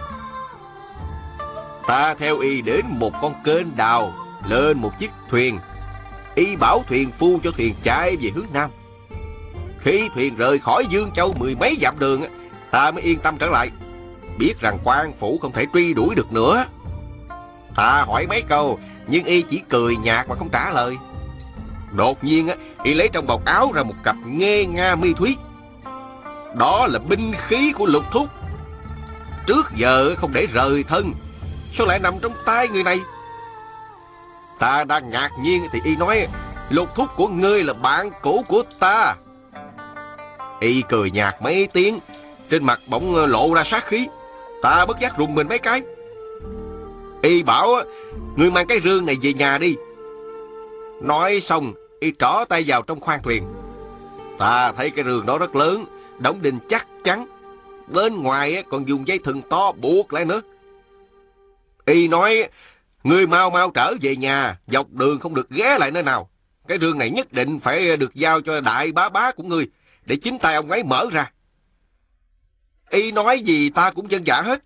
Ta theo y đến một con kênh đào, lên một chiếc thuyền. Y bảo thuyền phu cho thuyền chạy về hướng nam. Khi thuyền rời khỏi Dương Châu 10 mấy dặm đường, ta mới yên tâm trở lại, biết rằng quan phủ không thể truy đuổi được nữa. Ta hỏi mấy câu, nhưng y chỉ cười nhạt mà không trả lời. Đột nhiên y lấy trong bọc áo ra một cặp nghê nga mi thúy. Đó là binh khí của lục thúc. Trước giờ không để rời thân, sao lại nằm trong tay người này? Ta đang ngạc nhiên thì y nói: lục thúc của ngươi là bạn cũ của ta. Y cười nhạt mấy tiếng, trên mặt bỗng lộ ra sát khí. Ta bất giác rùng mình mấy cái. Y bảo: ngươi mang cái rương này về nhà đi. Nói xong y trỏ tay vào trong khoang thuyền. Ta thấy cái rương đó rất lớn, đóng đinh chắc chắn, bên ngoài còn dùng dây thừng to buộc lại nữa. Y nói: ngươi mau mau trở về nhà, dọc đường không được ghé lại nơi nào. Cái rương này nhất định phải được giao cho đại bá bá của ngươi, để chính tay ông ấy mở ra. Y nói gì ta cũng vâng dạ hết.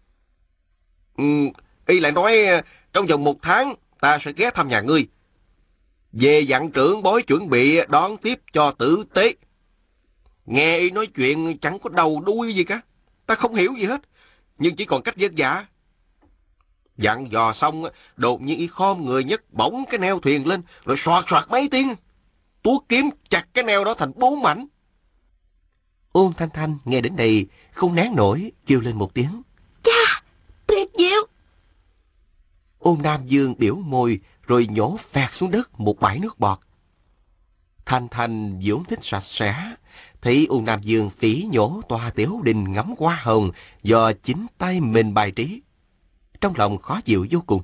Y lại nói: trong vòng 1 tháng ta sẽ ghé thăm nhà ngươi, về dặn trưởng bối chuẩn bị đón tiếp cho tử tế. Nghe y nói chuyện chẳng có đầu đuôi gì cả, ta không hiểu gì hết, nhưng chỉ còn cách vâng dạ. Dặn dò xong, đột nhiên y khom người nhấc bổng cái neo thuyền lên, rồi soạt soạt mấy tiếng, tuốt kiếm chặt cái neo đó thành 4 mảnh. Ôn Thanh Thanh nghe đến đây không nén nổi, kêu lên một tiếng: Cha, tuyệt diệu! Ôn Nam Dương biểu môi rồi nhổ phẹt xuống đất một bãi nước bọt. Thanh Thanh vốn thích sạch sẽ, thấy Ôn Nam Dương phỉ nhổ tòa tiểu đình ngắm hoa hồng do chính tay mình bài trí, trong lòng khó chịu vô cùng.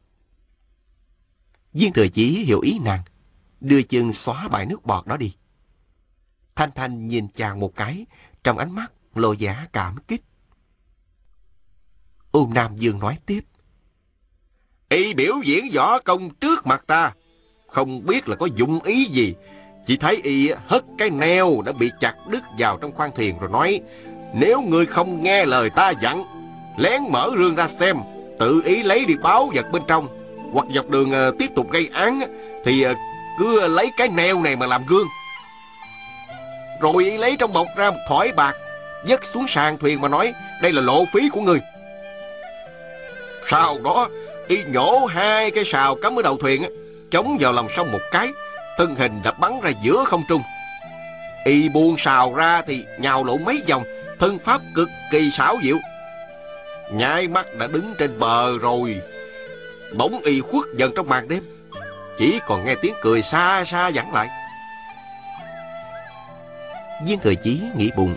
Viên Thừa Chí hiểu ý nàng, đưa chân xóa bãi nước bọt đó đi. Thanh Thanh nhìn chàng một cái, trong ánh mắt lộ vẻ cảm kích. Ôn Nam Dương nói tiếp: Y biểu diễn võ công trước mặt ta, không biết là có dụng ý gì. Chỉ thấy y hất cái neo đã bị chặt đứt vào trong khoang thuyền rồi nói: nếu ngươi không nghe lời ta dặn, lén mở rương ra xem, tự ý lấy đi báu vật bên trong, hoặc dọc đường tiếp tục gây án, thì cứ lấy cái neo này mà làm gương. Rồi y lấy trong bọc ra một thỏi bạc, vứt xuống sàn thuyền mà nói: đây là lộ phí của ngươi. Sau đó y nhổ 2 cái sào cắm ở đầu thuyền, chống vào lòng sông một cái, thân hình đã bắn ra giữa không trung. Y buông sào ra thì nhào lộn mấy vòng, thân pháp cực kỳ xảo diệu. Nháy mắt đã đứng trên bờ rồi. Bỗng y khuất dần trong màn đêm, chỉ còn nghe tiếng cười xa xa vẳng lại. Viên Thừa Chí nghĩ bụng,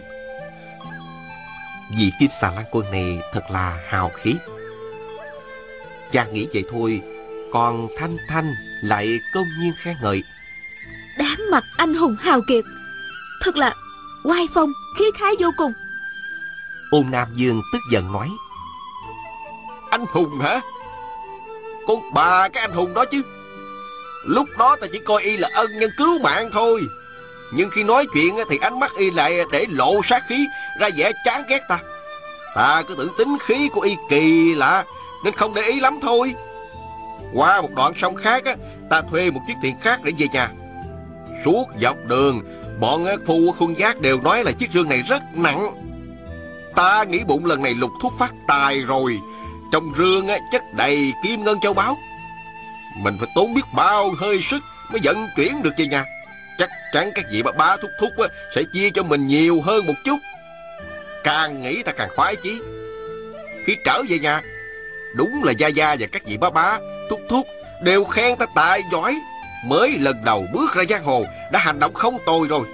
vị Kim Xà Lan Quân này thật là hào khí. Chàng nghĩ vậy thôi, còn Thanh Thanh lại công nhiên khen ngợi: Đáng mặt anh hùng hào kiệt, thật là oai phong khí khái vô cùng. Ôn Nam Dương tức giận nói: anh hùng hả? Con bà cái anh hùng đó chứ. Lúc đó ta chỉ coi y là ân nhân cứu mạng thôi, nhưng khi nói chuyện thì ánh mắt y lại để lộ sát khí, ra vẻ chán ghét ta. Ta cứ tưởng tính khí của y kỳ lạ nên không để ý lắm thôi. Qua một đoạn sông khác, ta thuê một chiếc thuyền khác để về nhà. Suốt dọc đường, bọn phu khuân giác đều nói là chiếc rương này rất nặng. Ta nghĩ bụng lần này Lục Thúc phát tài rồi. Trong rương chất đầy kim ngân châu báu, mình phải tốn biết bao hơi sức mới vận chuyển được về nhà. Chắc chắn các vị bá thúc thúc sẽ chia cho mình nhiều hơn một chút. Càng nghĩ ta càng khoái chí. Khi trở về nhà, đúng là gia gia và các vị bá thúc thúc đều khen ta tài giỏi. Mới lần đầu bước ra giang hồ đã hành động không tồi rồi.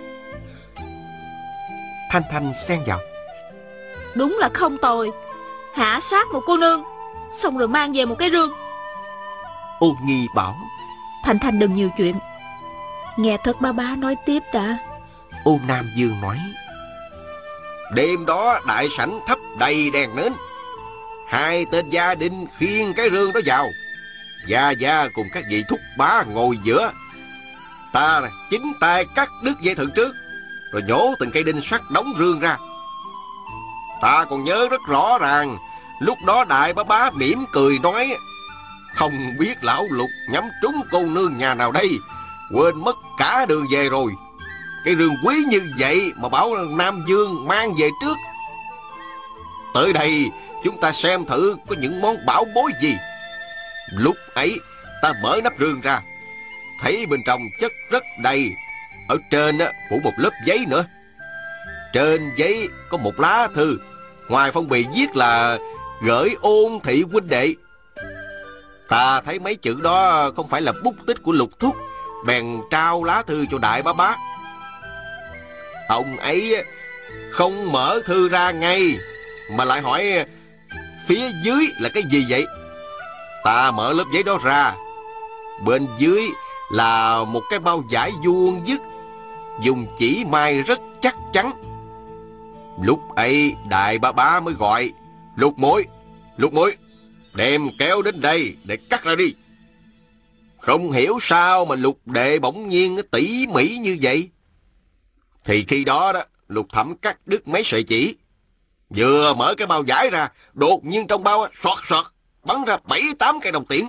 Thanh Thanh xen vào: Đúng là không tồi. Hạ sát một cô nương, xong rồi mang về một cái rương. Ôn Nghi bảo: Thanh Thanh đừng nhiều chuyện, nghe thất bá nói tiếp đã. Ôn Nam Dương nói: đêm đó đại sảnh thắp đầy đèn nến, 2 tên gia đình khiêng cái rương đó vào. Gia gia cùng các vị thúc bá ngồi giữa. Ta chính tay cắt đứt dây thừng trước, rồi nhổ từng cây đinh sắt đóng rương ra. Ta còn nhớ rất rõ ràng, lúc đó đại bá mỉm cười nói: không biết lão Lục nhắm trúng cô nương nhà nào đây, quên mất cả đường về rồi. Cái rương quý như vậy mà bảo Nam Dương mang về trước. Tới đây chúng ta xem thử có những món bảo bối gì. Lúc ấy ta mở nắp rương ra, thấy bên trong chất rất đầy. Ở trên phủ một lớp giấy nữa. Trên giấy có một lá thư, ngoài phong bì viết là gửi Ôn thị huynh đệ. Ta thấy mấy chữ đó không phải là bút tích của Lục Thúc, bèn trao lá thư cho đại bá. Ông ấy không mở thư ra ngay, mà lại hỏi phía dưới là cái gì vậy. Ta mở lớp giấy đó ra, bên dưới là một cái bao vải vuông vức, dùng chỉ mai rất chắc chắn. Lúc ấy đại bá mới gọi: Lục muội, đem kéo đến đây để cắt ra đi. Không hiểu sao mà Lục đệ bỗng nhiên tỉ mỉ như vậy. Thì khi đó Lục Thẩm cắt đứt mấy sợi chỉ, vừa mở cái bao vải ra, đột nhiên trong bao xoạt bắn ra 7-8 cây đồng tiễn.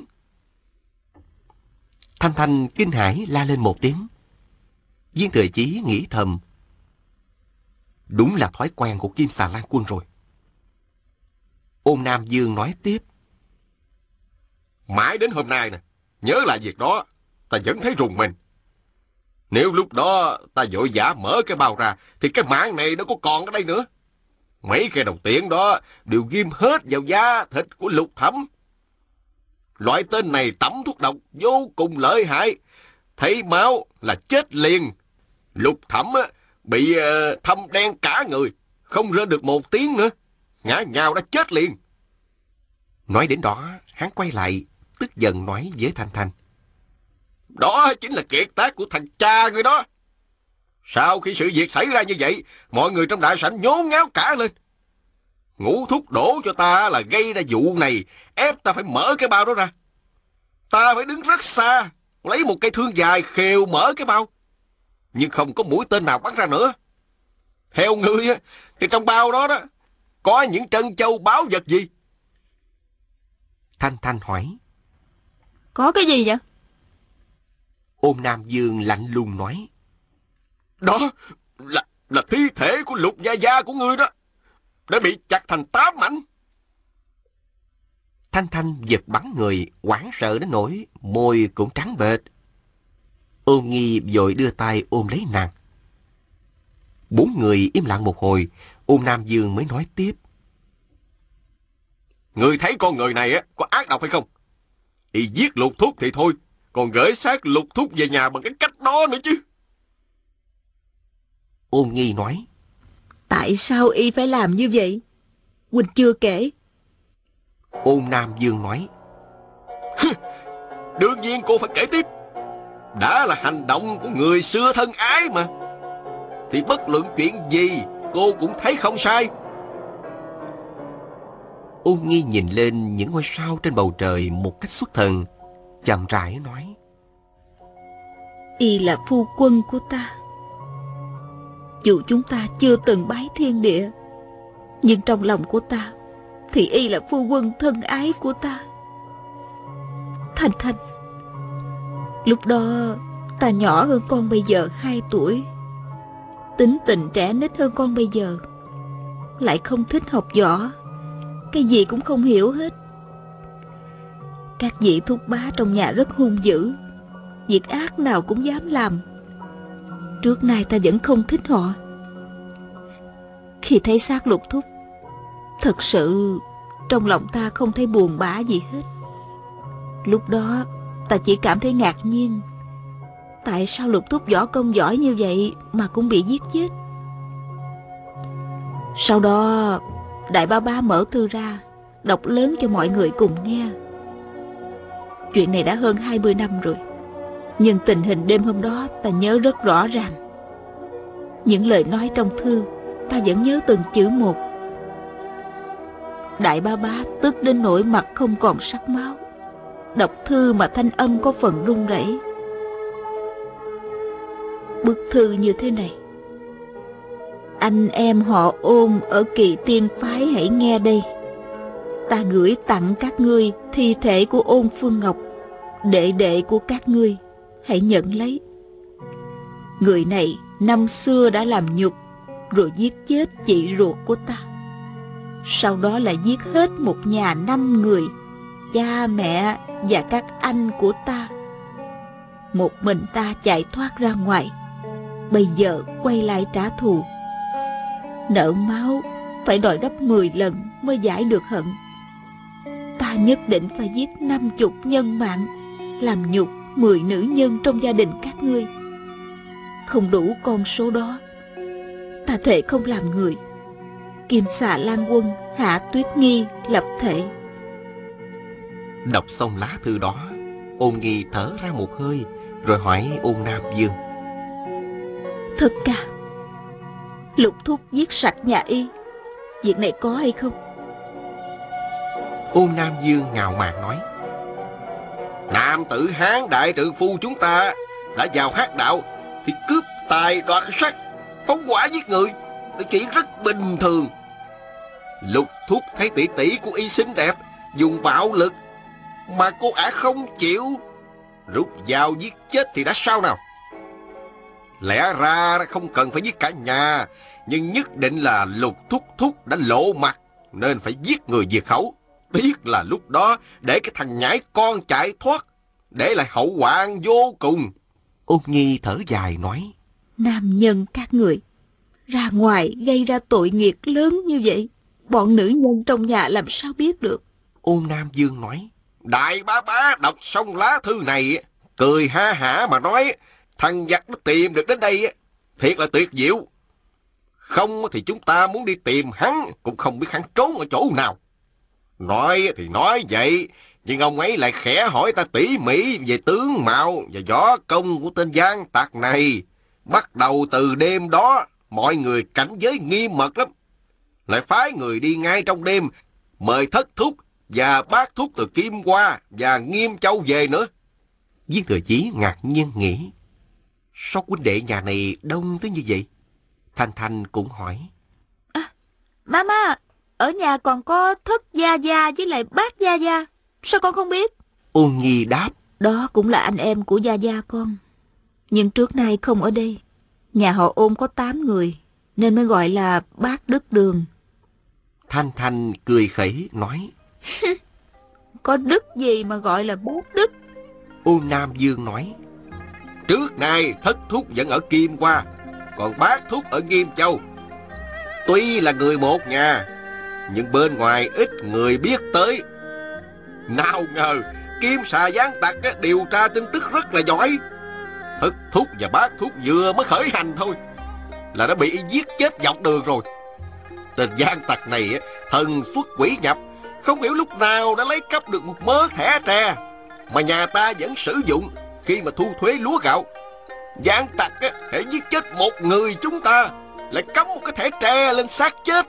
Thanh Thanh kinh hãi la lên một tiếng. Viên Thừa Chí nghĩ thầm: đúng là thói quen của Kim Xà Lan Quân rồi. Ôn Nam Dương nói tiếp: mãi đến hôm nay nè, nhớ lại việc đó ta vẫn thấy rùng mình. Nếu lúc đó ta vội vã mở cái bao ra thì cái mạng này nó có còn ở đây nữa. Mấy cây đồng tiền đó đều ghim hết vào da thịt của Lục Thẩm. Loại tên này tẩm thuốc độc vô cùng lợi hại, thấy máu là chết liền. Lục Thẩm bị thâm đen cả người, không rên được một tiếng nữa, ngã nhào đã chết liền. Nói đến đó, hắn quay lại, tức giận nói với Thanh Thanh: đó chính là kiệt tác của thằng cha người đó. Sau khi sự việc xảy ra như vậy, mọi người trong đại sảnh nhốn nháo cả lên. Ngũ thúc đổ cho ta là gây ra vụ này, ép ta phải mở cái bao đó ra. Ta phải đứng rất xa, lấy một cây thương dài khều mở cái bao. Nhưng không có mũi tên nào bắn ra nữa. Theo ngươi á, thì trong bao đó đó, có những trân châu báu vật gì? Thanh Thanh hỏi. Có cái gì vậy? Ôn Nam Dương lạnh lùng nói. Đó là thi thể của Lục Gia Gia của ngươi đó, đã bị chặt thành 8 mảnh. Thanh Thanh giật bắn người, hoảng sợ đến nỗi môi cũng trắng bệch. Ôn Nghi vội đưa tay ôm lấy nàng. 4 người im lặng một hồi, Ôn Nam Dương mới nói tiếp. Ngươi thấy con người này á có ác độc hay không? Y giết Lục Thúc thì thôi, còn gửi xác Lục Thúc về nhà bằng cái cách đó nữa chứ. Ôn Nghi nói. Tại sao y phải làm như vậy? Huynh chưa kể. Ôn Nam Dương nói. Đương nhiên cô phải kể tiếp. Đã là hành động của người xưa thân ái mà, thì bất luận chuyện gì cô cũng thấy không sai. Ôn Nghi nhìn lên những ngôi sao trên bầu trời một cách xuất thần, chậm rãi nói. Y là phu quân của ta. Dù chúng ta chưa từng bái thiên địa, nhưng trong lòng của ta thì y là phu quân thân ái của ta. Thanh Thanh, lúc đó ta nhỏ hơn con bây giờ 2 tuổi, tính tình trẻ nít hơn con bây giờ, lại không thích học võ, cái gì cũng không hiểu hết. Các vị thúc bá trong nhà rất hung dữ, việc ác nào cũng dám làm. Trước nay ta vẫn không thích họ. Khi thấy xác Lục Thúc, thật sự trong lòng ta không thấy buồn bã gì hết. Lúc đó ta chỉ cảm thấy ngạc nhiên, tại sao Lục Thúc võ công giỏi như vậy mà cũng bị giết chết. Sau đó Đại Ba Ba mở thư ra, đọc lớn cho mọi người cùng nghe. Chuyện này đã hơn 20 năm rồi, nhưng tình hình đêm hôm đó ta nhớ rất rõ ràng. Những lời nói trong thư ta vẫn nhớ từng chữ một. Đại Ba Ba tức đến nỗi mặt không còn sắc máu, đọc thư mà thanh âm có phần run rẩy. Bức thư như thế này: anh em họ Ôn ở Kỳ Tiên phái hãy nghe đây. Ta gửi tặng các ngươi thi thể của Ôn Phương Ngọc, đệ đệ của các ngươi, hãy nhận lấy. Người này năm xưa đã làm nhục, rồi giết chết chị ruột của ta. Sau đó lại giết hết một nhà 5 người, cha mẹ và các anh của ta. Một mình ta chạy thoát ra ngoài, bây giờ quay lại trả thù. Nợ máu phải đòi gấp 10 lần mới giải được hận. Ta nhất định phải giết 50 nhân mạng, làm nhục 10 nữ nhân trong gia đình các ngươi. Không đủ con số đó, ta thề không làm người. Kim Xà Lan Quân, Hạ Tuyết Nghi lập thể. Đọc xong lá thư đó, Ôn Nghi thở ra một hơi, rồi hỏi Ôn Nam Dương. Thật cả, Lục Thúc giết sạch nhà y, việc này có hay không? Ôn Nam Dương ngạo mạn nói. Nam tử Hán đại trượng phu chúng ta đã vào hắc đạo thì cướp tài đoạt sắc, phóng hỏa giết người là chuyện rất bình thường. Lục Thúc thấy tỷ tỷ của y xinh đẹp, dùng bạo lực mà cô ả không chịu, rút dao giết chết thì đã sao nào? Lẽ ra không cần phải giết cả nhà, nhưng nhất định là Lục Thúc đã lộ mặt nên phải giết người diệt khẩu. Tiếc là lúc đó để cái thằng nhãi con chạy thoát, để lại hậu hoạn vô cùng. Ôn Nghi thở dài nói. Nam nhân các người ra ngoài gây ra tội nghiệp lớn như vậy, bọn nữ nhân trong nhà làm sao biết được? Ôn Nam Dương nói. Đại Bá Bá đọc xong lá thư này, cười ha hả mà nói, thằng giặc nó tìm được đến đây, thiệt là tuyệt diệu. Không thì chúng ta muốn đi tìm hắn, cũng không biết hắn trốn ở chỗ nào. Nói thì nói vậy, nhưng ông ấy lại khẽ hỏi ta tỉ mỉ về tướng mạo và võ công của tên gian tặc này. Bắt đầu từ đêm đó, mọi người cảnh giới nghiêm mật lắm. Lại phái người đi ngay trong đêm, mời Thất Thúc và bác thúc từ Kim Hoa và Nghiêm Châu về nữa. Viên Thừa Chí ngạc nhiên nghĩ, sao huynh đệ nhà này đông tới như vậy? Thanh Thanh cũng hỏi. Mama, ở nhà còn có Thất Gia Gia với lại Bác Gia Gia. Sao con không biết? Ôn Nhi đáp. Đó cũng là anh em của Gia Gia con. Nhưng trước nay không ở đây. Nhà họ Ôn có 8 người, nên mới gọi là Bác Đức Đường. Thanh Thanh cười khẩy nói. Có đức gì mà gọi là bố Đức? Ôn Nam Dương nói. Trước nay Thất thúc vẫn ở Kim Hoa, còn bác thúc ở Nghiêm Châu. Tuy là người một nhà, nhưng bên ngoài ít người biết tới. Nào ngờ Kim xà gián tặc điều tra tin tức rất là giỏi. Thất thúc và bác thúc vừa mới khởi hành thôi là đã bị giết chết dọc đường rồi. Tên gián tặc này thần xuất quỷ nhập, không hiểu lúc nào đã lấy cắp được một mớ thẻ tre mà nhà ta vẫn sử dụng khi mà thu thuế lúa gạo. Gián tặc hễ giết chết một người chúng ta lại cắm một cái thẻ tre lên xác chết.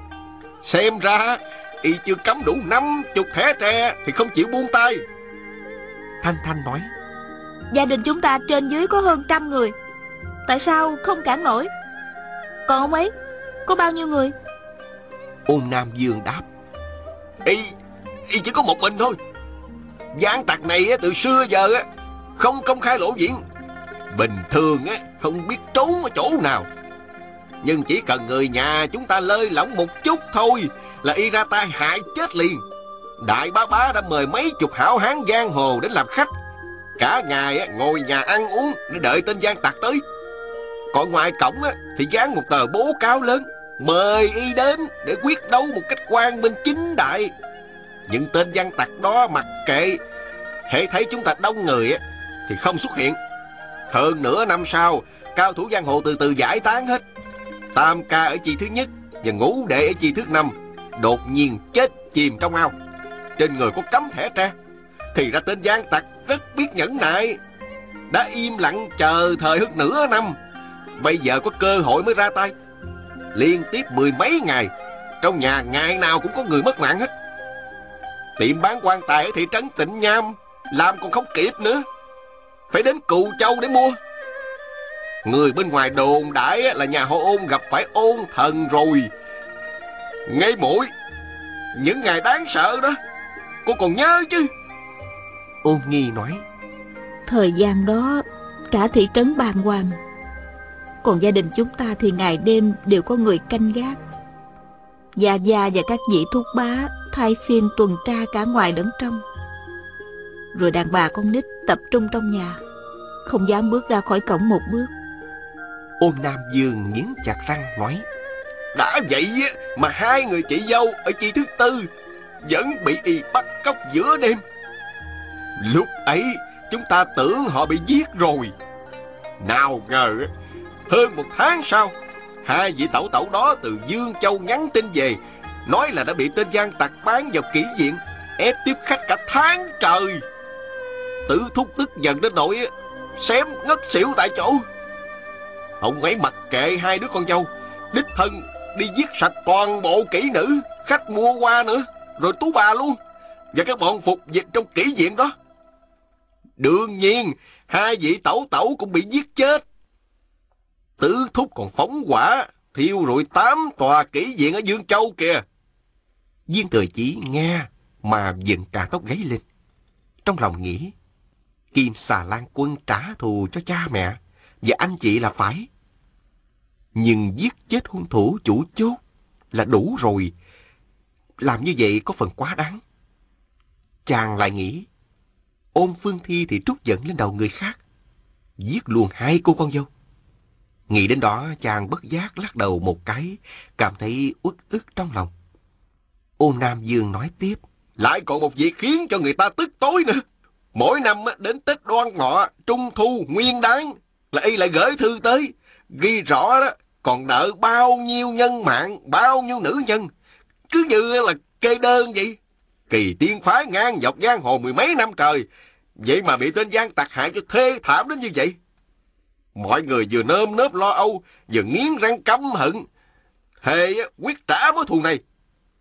Xem ra y chưa cắm đủ 50 thẻ tre thì không chịu buông tay. Thanh Thanh nói. Gia đình chúng ta trên dưới có hơn 100 người, tại sao không cản nổi? Còn ông ấy có bao nhiêu người? Ôn Nam Dương đáp. Y chỉ có một mình thôi. Gián tặc này từ xưa giờ không công khai lộ diện, bình thường không biết trốn ở chỗ nào. Nhưng chỉ cần người nhà chúng ta lơi lỏng một chút thôi là y ra tay hại chết liền. Đại bá đã mời mấy chục hảo hán giang hồ đến làm khách, cả ngày ngồi nhà ăn uống để đợi tên gián tặc tới. Còn ngoài cổng thì dán một tờ bố cáo lớn mời y đến để quyết đấu một cách quang minh chính đại. Nhưng tên gián tặc đó mặc kệ, hễ thấy chúng ta đông người thì không xuất hiện. Hơn nửa năm sau, cao thủ giang hồ từ từ giải tán hết. Tam ca ở chi thứ nhất và ngũ đệ ở chi thứ 5 đột nhiên chết chìm trong ao, trên người có cắm thẻ tre. Thì ra tên gián tặc rất biết nhẫn nại, đã im lặng chờ thời hơn nửa năm, bây giờ có cơ hội mới ra tay. Liên tiếp 10 mấy ngày, trong nhà ngày nào cũng có người mất mạng hết. Tiệm bán quan tài ở thị trấn Tịnh Nham làm còn không kịp nữa, phải đến Cù Châu để mua. Người bên ngoài đồn đại là nhà họ Ôn gặp phải ôn thần rồi. Ngay mũi, những ngày đáng sợ đó cô còn nhớ chứ? Ôn Nhi nói. Thời gian đó cả thị trấn bàng hoàng, còn gia đình chúng ta thì ngày đêm đều có người canh gác. Gia Gia và các vị thúc bá thay phiên tuần tra cả ngoài lẫn trong. Rồi đàn bà con nít tập trung trong nhà, không dám bước ra khỏi cổng một bước. Ôn Nam Dương nghiến chặt răng nói. Đã vậy mà 2 người chị dâu ở chi thứ 4 vẫn bị y bắt cóc giữa đêm. Lúc ấy chúng ta tưởng họ bị giết rồi. Nào ngờ hơn 1 tháng sau, 2 vị tẩu tẩu đó từ Dương Châu nhắn tin về, nói là đã bị tên gián tặc bán vào kỹ viện, ép tiếp khách cả tháng trời. Tử thúc tức giận đến nỗi xém ngất xỉu tại chỗ. Ông ấy mặc kệ 2 đứa con dâu, đích thân đi giết sạch toàn bộ kỹ nữ, khách mua qua nữa, rồi tú bà luôn, và các bọn phục dịch trong kỹ viện đó. Đương nhiên 2 vị tẩu tẩu cũng bị giết chết. Tứ thúc còn phóng hỏa thiêu rụi 8 tòa kỹ viện ở Dương Châu kìa. Viên Thừa Chí nghe mà dựng cả tóc gáy lên. Trong lòng nghĩ, Kim Xà Lan Quân trả thù cho cha mẹ và anh chị là phải, nhưng giết chết hung thủ chủ chốt là đủ rồi. Làm như vậy có phần quá đáng. Chàng lại nghĩ, Ôn Phương Thi thì trút giận lên đầu người khác, giết luôn 2 cô con dâu. Nghĩ đến đó, chàng bất giác lắc đầu một cái, cảm thấy uất ức trong lòng. Ôn Nam Dương nói tiếp. Lại còn một việc khiến cho người ta tức tối nữa. Mỗi năm đến Tết Đoan Ngọ, Trung Thu, Nguyên Đán là y lại gửi thư tới, ghi rõ đó còn nợ bao nhiêu nhân mạng, bao nhiêu nữ nhân, cứ như là kê đơn vậy. Kỳ tiên phái ngang dọc giang hồ 10 mấy năm trời, vậy mà bị tên gián tặc hại cho thê thảm đến như vậy. Mọi người vừa nơm nớp lo âu, vừa nghiến răng căm hận, thề quyết trả mối thù này.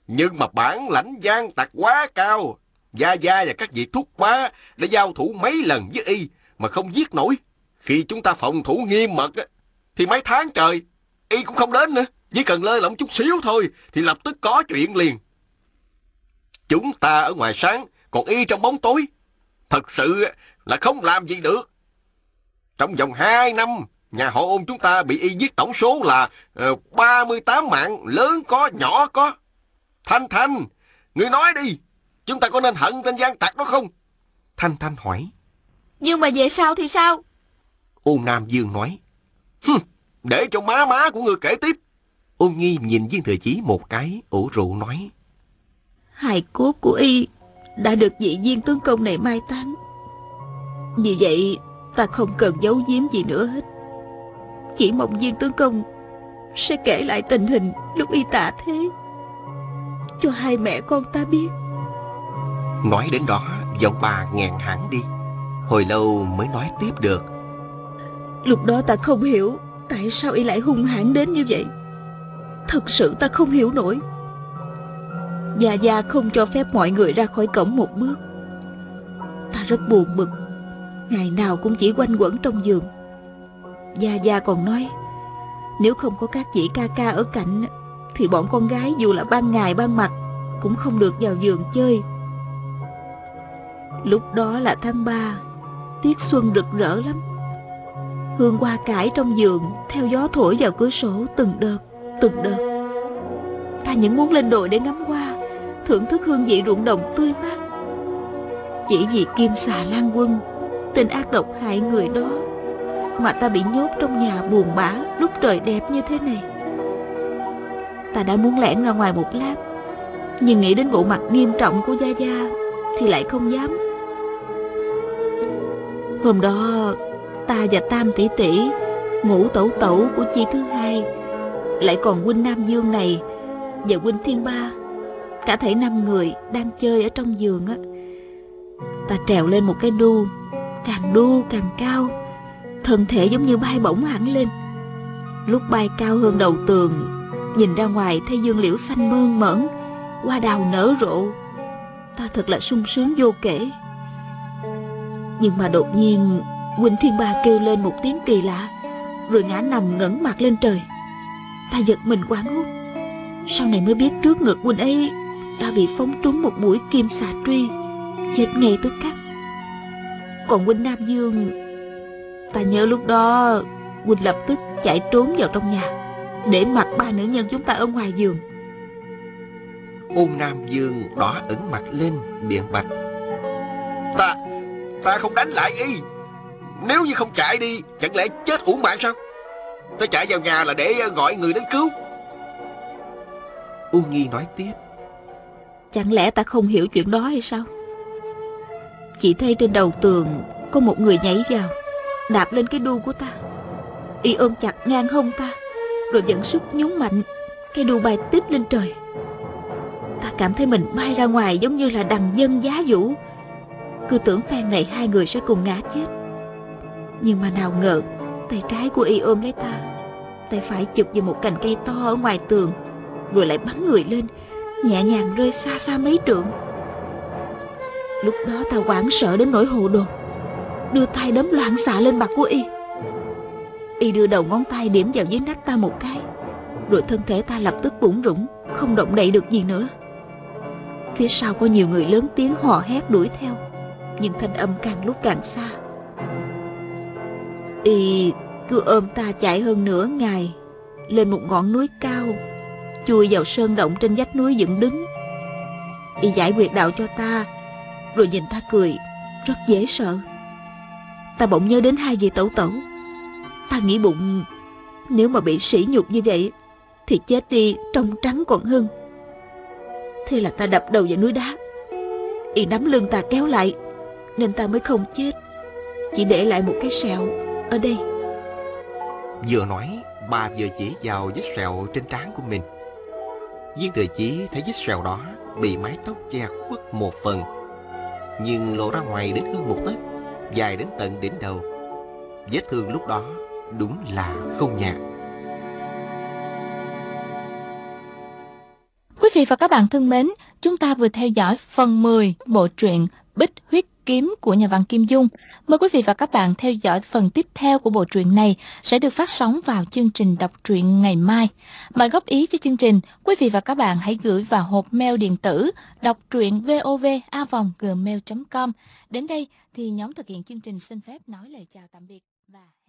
Nhưng mà bản lãnh gian tặc quá cao. Gia Gia và các vị thúc bá đã giao thủ mấy lần với y mà không giết nổi. Khi chúng ta phòng thủ nghiêm mật thì mấy tháng trời y cũng không đến nữa. Chỉ cần lơi lỏng chút xíu thôi thì lập tức có chuyện liền. Chúng ta ở ngoài sáng, còn y trong bóng tối. Thật sự là không làm gì được. Trong vòng 2 năm, nhà họ Ôn chúng ta bị y giết tổng số là 38 mạng, lớn có, nhỏ có. Thanh Thanh, ngươi nói đi, chúng ta có nên hận tên gian tặc đó không? Thanh Thanh hỏi. Nhưng mà về sau thì sao? Ôn Nam Dương nói. Để cho má của ngươi kể tiếp. Ôn Nhi nhìn Viên Thừa Chí một cái, ủ rũ nói. Hài cốt của y đã được vị viên tướng công này mai táng. Vì vậy ta không cần giấu giếm gì nữa hết. Chỉ mong viên tướng công sẽ kể lại tình hình lúc y tạ thế cho hai mẹ con ta biết. Nói đến đó, giọng bà nghẹn hẳn đi. Hồi lâu mới nói tiếp được. Lúc đó ta không hiểu tại sao y lại hung hãn đến như vậy. Thật sự ta không hiểu nổi. Gia Gia không cho phép mọi người ra khỏi cổng một bước. Ta rất buồn bực, ngày nào cũng chỉ quanh quẩn trong giường. Gia Gia còn nói, nếu không có các vị ca ca ở cạnh thì bọn con gái dù là ban ngày ban mặt cũng không được vào giường chơi. Lúc đó là tháng 3, tiết xuân rực rỡ lắm. Hương hoa cải trong giường theo gió thổi vào cửa sổ từng đợt, từng đợt. Ta những muốn lên đồi để ngắm hoa, thưởng thức hương vị ruộng đồng tươi mát. Chỉ vì Kim Xà Lan Quân, tên ác độc hại người đó, mà ta bị nhốt trong nhà buồn bã lúc trời đẹp như thế này. Ta đã muốn lẻn ra ngoài một lát, nhưng nghĩ đến bộ mặt nghiêm trọng của Gia Gia thì lại không dám. Hôm đó ta và Tam tỷ tỷ, Ngũ tẩu tẩu của Chi thứ hai, lại còn huynh Nam Dương này và huynh Thiên Ba, cả thảy 5 người đang chơi ở trong giường á. Ta trèo lên một cái đu càng cao, thân thể giống như bay bổng hẳn lên. Lúc bay cao hơn đầu tường, nhìn ra ngoài thấy dương liễu xanh mơn mởn, hoa đào nở rộ. Ta thật là sung sướng vô kể. Nhưng mà đột nhiên huynh Thiên Ba kêu lên một tiếng kỳ lạ, rồi ngã nằm ngẩng mặt lên trời. Ta giật mình hoảng hốt, sau này mới biết trước ngực huynh ấy đã bị phóng trúng một mũi kim xà truy, chết ngay tức khắc. Còn huynh Nam Dương, ta nhớ lúc đó huynh lập tức chạy trốn vào trong nhà, để mặc 3 nữ nhân chúng ta ở ngoài giường. Ôn Nam Dương đỏ ửng mặt lên, biện bạch. Ta không đánh lại y. Nếu như không chạy đi, chẳng lẽ chết uổng mạng sao? Ta chạy vào nhà là để gọi người đến cứu. Ôn Nhi nói tiếp. Chẳng lẽ ta không hiểu chuyện đó hay sao? Chỉ thấy trên đầu tường có một người nhảy vào, đạp lên cái đu của ta. Y ôm chặt ngang hông ta, rồi dẫn sức nhún mạnh, cái đu bay tiếp lên trời. Ta cảm thấy mình bay ra ngoài giống như là đằng dân giá vũ. Cứ tưởng phen này 2 người sẽ cùng ngã chết. Nhưng mà nào ngờ tay trái của y ôm lấy ta, tay phải chụp vào một cành cây to ở ngoài tường, rồi lại bắn người lên, nhẹ nhàng rơi xa xa mấy trượng. Lúc đó ta hoảng sợ đến nỗi hồ đồ, đưa tay đấm loạn xạ lên mặt của y. Y đưa đầu ngón tay điểm vào dưới nách ta một cái, rồi thân thể ta lập tức bủn rủn, không động đậy được gì nữa. Phía sau có nhiều người lớn tiếng hò hét đuổi theo, nhưng thanh âm càng lúc càng xa. Y cứ ôm ta chạy hơn nửa ngày, lên một ngọn núi cao, chui vào sơn động trên vách núi dựng đứng. Y giải huyệt đạo cho ta, rồi nhìn ta cười, rất dễ sợ. Ta bỗng nhớ đến 2 vị tẩu tẩu. Ta nghĩ bụng, nếu mà bị sỉ nhục như vậy thì chết đi trông trắng còn hơn. Thế là ta đập đầu vào núi đá. Y nắm lưng ta kéo lại, nên ta mới không chết, chỉ để lại một cái sẹo ở đây. Vừa nói, bà vừa chỉ vào vết sẹo trên trán của mình. Viên Thừa Chí thấy vết sẹo đó bị mái tóc che khuất một phần, nhưng lộ ra ngoài đến hơn 1 tấc, dài đến tận đỉnh đầu. Vết thương lúc đó đúng là không nhẹ. Quý Quý vị và các bạn thân mến, chúng ta vừa theo dõi phần 10 bộ truyện Bích Huyết Kiếm của nhà văn Kim Dung. Mời quý vị và các bạn theo dõi phần tiếp theo của bộ truyện này sẽ được phát sóng vào chương trình đọc truyện ngày mai. Mọi góp ý cho chương trình, quý vị và các bạn hãy gửi vào hộp mail điện tử đọc truyện vov@gmail.com. Đến đây thì nhóm thực hiện chương trình xin phép nói lời chào tạm biệt và